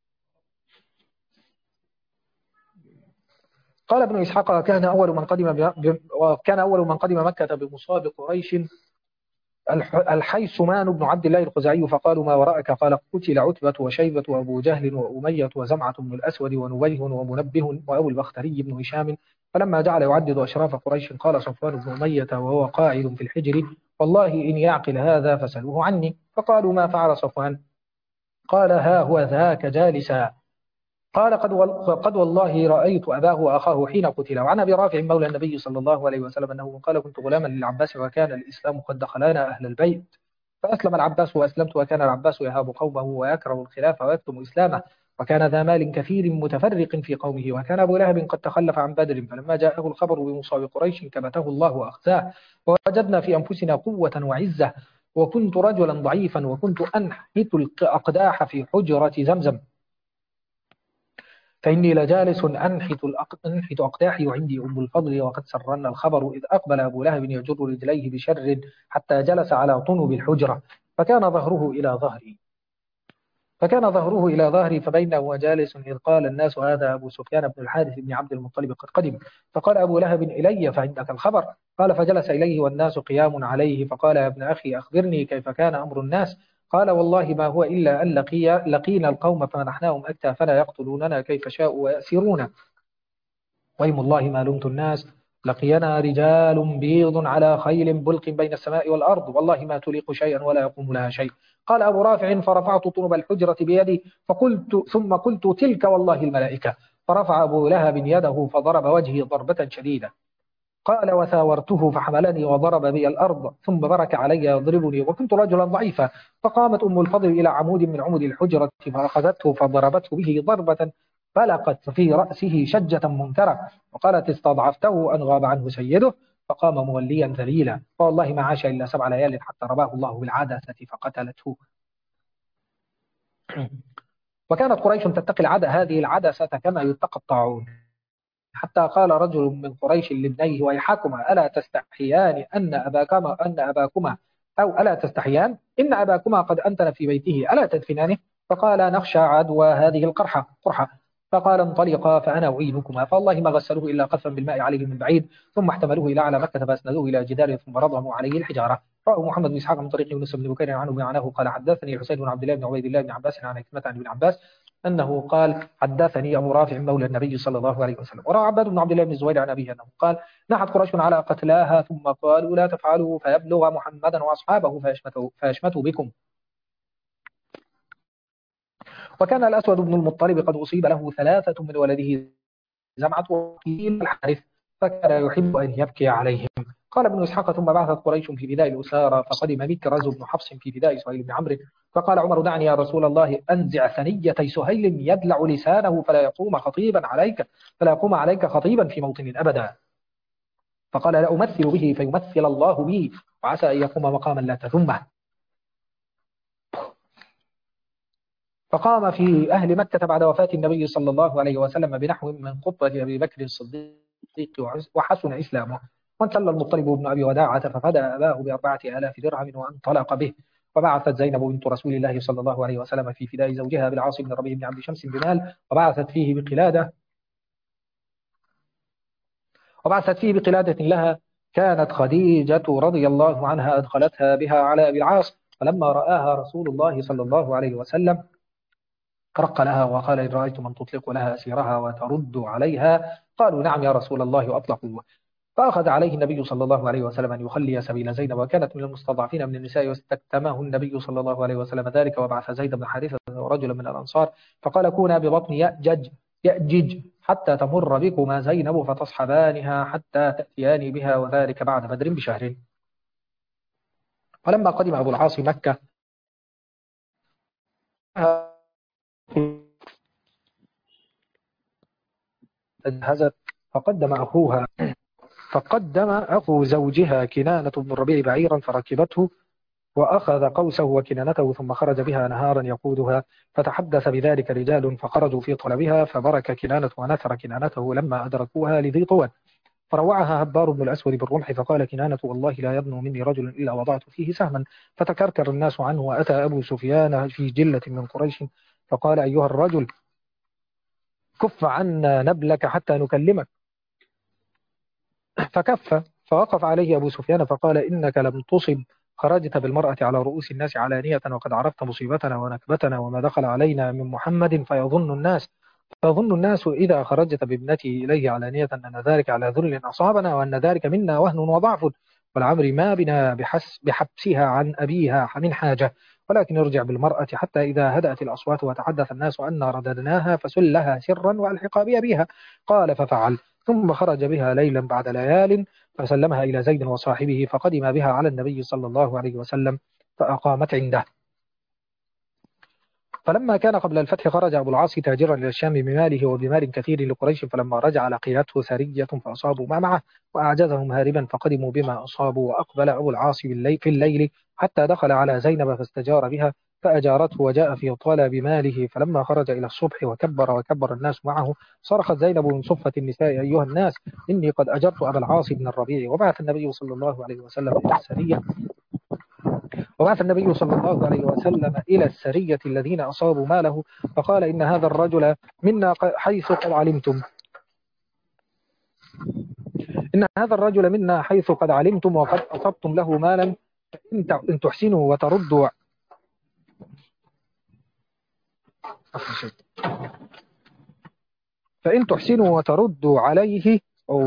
Speaker 2: قال ابن إسحاق كان أول من قدم ب... وكان أول من قدم مكة بمصاب قريش الحيثمان بن عبد الله الخزاعي فقالوا ما وراءك؟ قال قتل عتبة وشيبة وأبو جهل وأمية وزمعة بن الأسود ونبيه ومنبه وأبو البختري بن هشام. فلما جعل يعدد أشراف قريش قال صفوان بن أمية وهو قاعد في الحجر والله إن يعقل هذا فسلوه عني. فقالوا ما فعل صفوان؟ قال ها هو ذاك جالسا. قال قد, وال... قد والله رأيت أباه وأخاه حين قتلا. وعن أبي رافع مولى النبي صلى الله عليه وسلم أنه قال كنت غلاما للعباس وكان الإسلام قد دخلنا أهل البيت فأسلم العباس وأسلمت وكان العباس يهاب قومه ويكره الخلاف ويكتم إسلامه وكان ذا مال كثير متفرق في قومه. وكان أبو لهب قد تخلف عن بدر فلما جاءه الخبر بمصاب قريش كبته الله وأخزاه. ووجدنا في أنفسنا قوة وعزة وكنت رجلا ضعيفا وكنت أنحت الأقداح في حجرة زمزم فإني لجالس أنحت, أنحت أقداحي وعندي أم الفضل وقد سرنا الخبر إذ أقبل أبو لهب يجر رجليه بشر حتى جلس على طنب الحجرة فكان ظهره إلى ظهري فكان ظهره إلى ظهري فبينه هو جالس إذ قال الناس هذا أبو سفيان بن الحارث بن عبد المطلب قد قدم. فقال أبو لهب إلي فعندك الخبر. قال فجلس إليه والناس قيام عليه فقال يا ابن أخي أخبرني كيف كان أمر الناس؟ قال والله ما هو إلا أن لقي لقينا القوم فمنحناهم أكتافنا يقتلوننا كيف شاءوا ويأسرون ويم الله ما لمت الناس لقينا رجال بيض على خيل بلق بين السماء والأرض والله ما تليق شيئا ولا يقوم لها شيء. قال أبو رافع فرفعت طنب الحجرة بيدي فقلت ثم قلت تلك والله الملائكة. فرفع أبو لهب يده فضرب وجهي ضربة شديدة. قال وثاورته فحملني وضرب بي الأرض ثم برك علي يضربني وكنت رجلا ضعيفا. فقامت أم الفضل إلى عمود من عمود الحجرة فأخذته فضربته به ضربة فلقت في رأسه شجة منكرة وقالت استضعفته أن غاب عنه سيده فقام موليا ذليلا فوالله ما عاش إلا سبع ليال حتى رباه الله بالعدسة فقتلته. وكانت قريش تتقي العدة هذه العدسة كما يتقى الطاعون حتى قال رجل من قريش لابنيه ويحكما ألا تستحيان أن أباكما أن أباكما أو ألا تستحيان إن أباكما قد أنتن في بيته ألا تدفنانه؟ فقال نخشى عدوى هذه القرحة قرحة. فقال انطلقا فأنا أعينكما فالله ما غسلوه إلا قذفا بالماء عليه من بعيد ثم احتملوه إلى أعلى مكة فأسندوه إلى جدار ثم رضموا عليه الحجارة. رواه محمد بن إسحاق من طريق يونس بن بكير عنه بمعناه قال حدثني الحسين بن عبد الله بن عبيد الله بن عباس عن حكمة عن ابن عباس أنه قال حدثني أبو رافع مولى النبي صلى الله عليه وسلم. وروى عباد بن عبد الله بن الزبير عن أبيه أنه قال نحت قريش على قتلاها ثم قالوا لا تفعلوا فيبلغ محمدا وأصحابه فيشمتوا, فيشمتوا بكم. وكان الأسود بن المطلب قد أصيب له ثلاثة من ولده زمعة وقيل الحارث فكان يحب أن يبكي عليهم. قال ابن إسحاق ثم بعثت قريش في فداء الأسارى فقدم مكرز بن حفص في فداء سهيل بن عمرو فقال عمر دعني يا رسول الله أنزع ثنيتي سهيل يدلع لسانه فلا يقوم خطيبا عليك فلا يقوم عليك خطيبا في موطن أبدا. فقال لا أمثل به فيمثل الله بي وعسى أن يقوم مقاما لا تذمه. فقام في أهل مكة بعد وفاة النبي صلى الله عليه وسلم بنحو من خطبة أبي بكر الصديق وحسن إسلامه. وانسل المطلب بن أبي وداعة ففدى أباه بأربعة آلاف درهم وانطلق به. وبعثت زينب بنت رسول الله صلى الله عليه وسلم في فداء زوجها بالعاص بن ربيع بن عبد شمس بمال وبعثت فيه بقلادة وبعثت فيه بقلادة لها كانت خديجة رضي الله عنها أدخلتها بها على أبي العاص. فلما رآها رسول الله صلى الله عليه وسلم رق لها وقال إن رأيت من تطلق لها أسيرها وترد عليها. قالوا نعم يا رسول الله وأطلقوا. فأخذ عليه النبي صلى الله عليه وسلم أن يخلي سبيل زينب وكانت من المستضعفين من النساء واستكتمه النبي صلى الله عليه وسلم ذلك وبعث زيد بن حارثة ورجلا من الأنصار فقال كونا ببطن يأجج يأجج حتى تمر بكما زينب فتصحبانها حتى تأتيان بها وذلك بعد بدر بشهر. ولما قدم أبو العاص مكة أجهزت فقدم أخوها فقدم أخو زوجها كنانة بن الربيع بعيرا فركبته وأخذ قوسه وكنانته ثم خرج بها نهارا يقودها فتحدث بذلك رجال فخرجوا في طلبها فبرك كنانة ونثر كنانته لما أدركوها لذي طوى فروعها هبار بن الأسود بالرمح فقال كنانة والله لا يضن مني رجل إلا وضعت فيه سهما. فتكركر الناس عنه وأتى أبو سفيان في جلة من قريش فقال أيها الرجل كف عنا نبلك حتى نكلمك. فكف فوقف عليه أبو سفيان فقال إنك لم تصب خرجت بالمرأة على رؤوس الناس علانية وقد عرفت مصيبتنا ونكبتنا وما دخل علينا من محمد فيظن الناس فيظن الناس إذا خرجت بابنته إليه علانية أن ذلك على ذل أصابنا وأن ذلك منا وهن وضعف والعمر ما بنا بحس بحبسها عن أبيها من حاجة ولكن ارجع بالمرأة حتى إذا هدأت الأصوات وتحدث الناس أن رددناها فسلها سرا وألحق بأبيها. قال ففعل ثم خرج بها ليلا بعد ليال فسلمها إلى زيد وصاحبه فقدم بها على النبي صلى الله عليه وسلم فأقامت عنده. فلما كان قبل الفتح خرج أبو العاص تاجرا إلى الشام بماله وبمال كثير لقريش فلما رجع لقيته سرية فأصابوا ما معه وأعجزهم هاربا فقدموا بما أصابوا وأقبل أبو العاص في الليل حتى دخل على زينب فاستجار بها فأجارته وجاء في طلب ماله فلما خرج إلى الصبح وكبر وكبر الناس معه صرخت زينب من صفة النساء أيها الناس إني قد أجرت أبا العاص بن الربيع. وبعث النبي صلى الله عليه وسلم إلى السرية وبعث النبي صلى الله عليه وسلم إلى السرية الذين أصابوا ماله فقال إن هذا الرجل منا حيث قد علمتم إن هذا الرجل منا حيث قد علمتم وقد أصبتم له مالا إن تحسنوا وتردوا فإن تحسنوا وتردوا عليه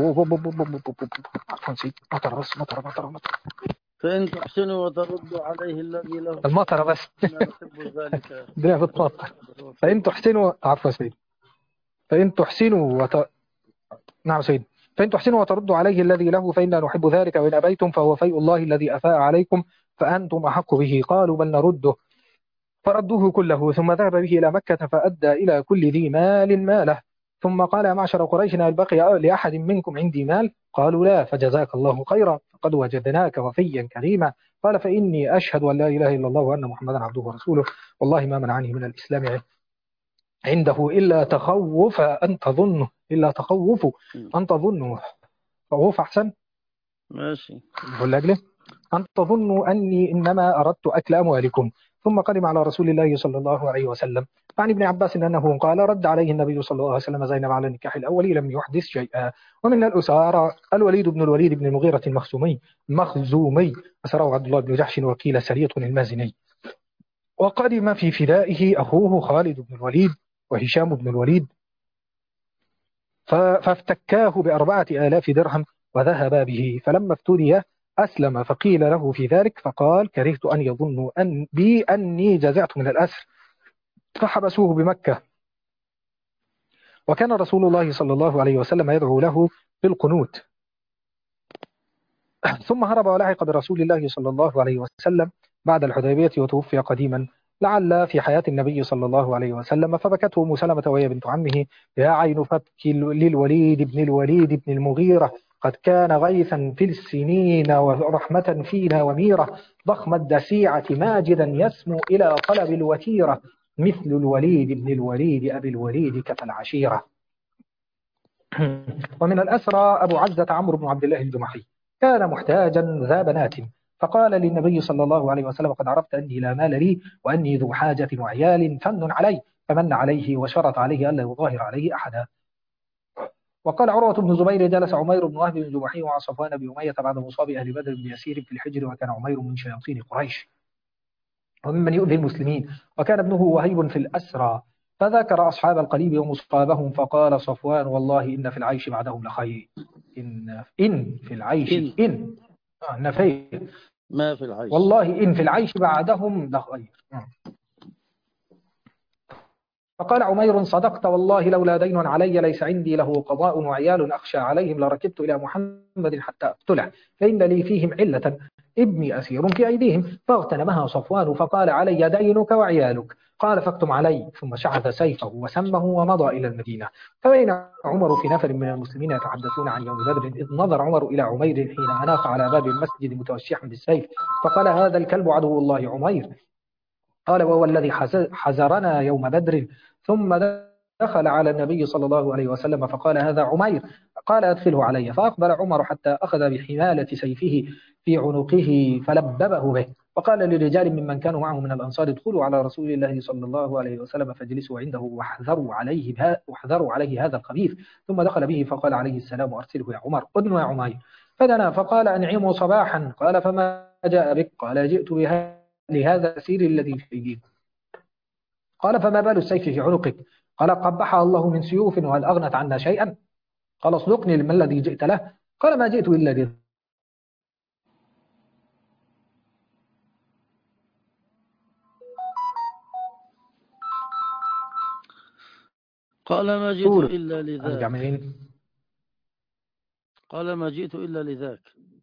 Speaker 1: فإن تحسنوا وتردوا عليه الذي له
Speaker 2: المطر بس
Speaker 1: ذلك
Speaker 2: الدنيا بتمطر. فإن تحسنوا عفوا سيد فإن تحسنوا وت... نعم سيد فإن تحسنوا وتردوا عليه الذي له فإنا نحب ذلك وإن أبيتم فهو فيء الله الذي أفاء عليكم فأنتم أحق به. قالوا بل نرده فردوه كله ثم ذهب به إلى مكة فأدى إلى كل ذي مال ماله ثم قال يا معشر قريش هل بقي لأحد منكم عندي مال؟ قالوا لا فجزاك الله خيرا فقد وجدناك وفيا كريما. قال فإني أشهد أن لا إله إلا الله وأن محمدا عبده ورسوله والله ما منعني من الإسلام عنده إلا تخوف أن تظنه إلا تخوف أن تظنه خوف أحسن
Speaker 1: ماشي
Speaker 2: يقول لأجله أن تظنوا أني إنما أردت أكل أموالكم. ثم قدم على رسول الله صلى الله عليه وسلم. عن ابن عباس أنه قال رد عليه النبي صلى الله عليه وسلم زينب على النكاح الأول لم يحدث شيئا. ومن الأسارى الوليد بن الوليد بن المغيرة المخزومي مخزومي أسره عبد الله بن جحش وكيل سرية المازني. وقدم في فدائه أخوه خالد بن الوليد وهشام بن الوليد فافتكاه بأربعة آلاف درهم وذهب به. فلما افتدي أسلم فقيل له في ذلك فقال كرهت أن يظنوا أن بي أني جزعت من الأسر فحبسوه بمكة. وكان رسول الله صلى الله عليه وسلم يدعو له بالقنوت. ثم هرب ولحق برسول الله صلى الله عليه وسلم بعد الحديبية وتوفي قديما لعل في حياة النبي صلى الله عليه وسلم، فبكته أم سلمة وهي بنت عمه: يا عين فبكي للوليد بن الوليد بن المغيرة، قد كان غيثا في السنين ورحمة فينا وميرة، ضخم الدسيعة ماجدا يسمو إلى طلب الوتيرة، مثل الوليد بن الوليد أبي الوليد كفى العشيرة. ومن الأسرى أبو عزة عمرو بن عبد الله الجمحي، كان محتاجا ذا بنات، فقال للنبي صلى الله عليه وسلم: قد عرفت أني لا مال لي وأني ذو حاجة وعيال، فمن علي. فمن عليه وشرط عليه ألا يظاهر عليه أحدا. وقال عروة بن زبير: جلس عمير بن وهب بن جمحي مع صفوان بن أمية بعد مصاب أهل بدر بن يسير في الحجر، وكان عمير من شياطين قريش وممن يؤذي المسلمين، وكان ابنه وهيب في الأسرى، فذكر أصحاب القليب ومصابهم، فقال صفوان: والله إن في العيش بعدهم لخير. إن إن في العيش
Speaker 1: إن
Speaker 2: إن آه نفي
Speaker 1: ما في العيش.
Speaker 2: والله إن في العيش بعدهم لخير. فقال عمير: صدقت والله، لولا دين علي ليس عندي له قضاء وعيال أخشى عليهم لركبت إلى محمد حتى أقتله، فإن لي فيهم علة، ابني أسير في أيديهم. فاغتنمها صفوان فقال: علي دينك وعيالك. قال: فاكتم علي. ثم شعث سيفه وسمه ومضى إلى المدينة. فبين عمر في نفر من المسلمين يتحدثون عن يوم بدر، إذ نظر عمر إلى عمير حين أناخ على باب المسجد متوشحا بالسيف، فقال: هذا الكلب عدو الله عمير. قال: وهو الذي حزرنا يوم بدر. ثم دخل على النبي صلى الله عليه وسلم فقال: هذا عمير. قال: أدخله علي. فأقبل عمر حتى أخذ بحمالة سيفه في عنقه فلببه به، وقال لرجال ممن كانوا معه من الأنصار: ادخلوا على رسول الله صلى الله عليه وسلم فاجلسوا عنده واحذروا عليه واحذروا عليه هذا الخبيث. ثم دخل به فقال عليه السلام: أرسله يا عمر. أدن يا عمير. فدنا فقال: أنعموا صباحا. قال: فما جاء بك؟ قال: جئت بها لهذا الأسير الذي في أيديكم. قال: فما بال السيف في عنقك؟ قال: قبحها الله من سيوف، وهل أغنت عنا شيئا؟ قال: اصدقني، لما الذي جئت له؟ قال: ما جئت إلا لذلك.
Speaker 1: قال: ما جئت إلا لذاك. قال: ما جئت إلا لذاك.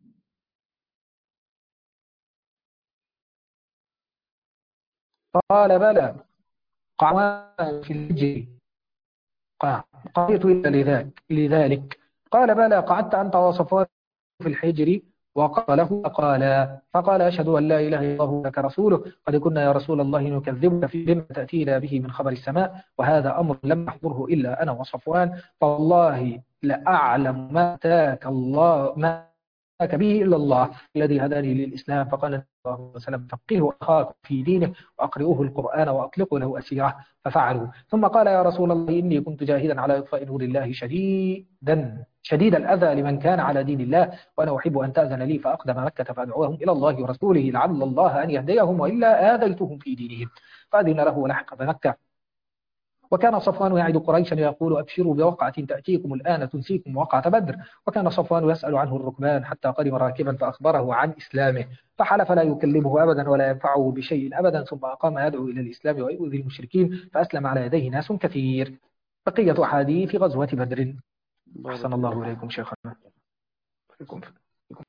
Speaker 2: قال: بلى، قعوان في الهجر. قضيت إلا لذاك لذلك. قال: بلى، قعدت أنت وصفوان في الحجر وقال له قال. فقال: أشهد أن لا إله إلا الله لك رسوله، قد كنا يا رسول الله نكذبك في بما تأتينا به من خبر السماء، وهذا أمر لم يحضره إلا أنا وصفوان، فوالله لأعلم ما أتاك الله ما أتاك به إلا الله الذي هداني للإسلام. فقال النبي صلى الله عليه وسلم: فقهوا أخاكم في دينه وأقرئوه القرآن وأطلقوا له أسيره. ففعلوا. ثم قال: يا رسول الله إني كنت جاهدا على إطفاء نور الله شديدا شديد الأذى لمن كان على دين الله، وأنا أحب أن تأذن لي فأقدم مكة فأدعوهم إلى الله ورسوله لعل الله أن يهديهم، وإلا آذيتهم في دينهم. فأذن له ولحق بمكة. وكان صفوان يعد قريشا يقول: أبشروا بوقعة تأتيكم الآن تنسيكم وقعة بدر. وكان صفوان يسأل عنه الركبان حتى قدم راكبا فأخبره عن إسلامه، فحلف لا يكلمه أبدا ولا ينفعه بشيء أبدا، ثم أقام يدعو إلى الإسلام ويؤذي المشركين، فأسلم على يديه ناس كثير. بقية أحاديث غزوة بدر. أحسن الله إليكم شيخنا.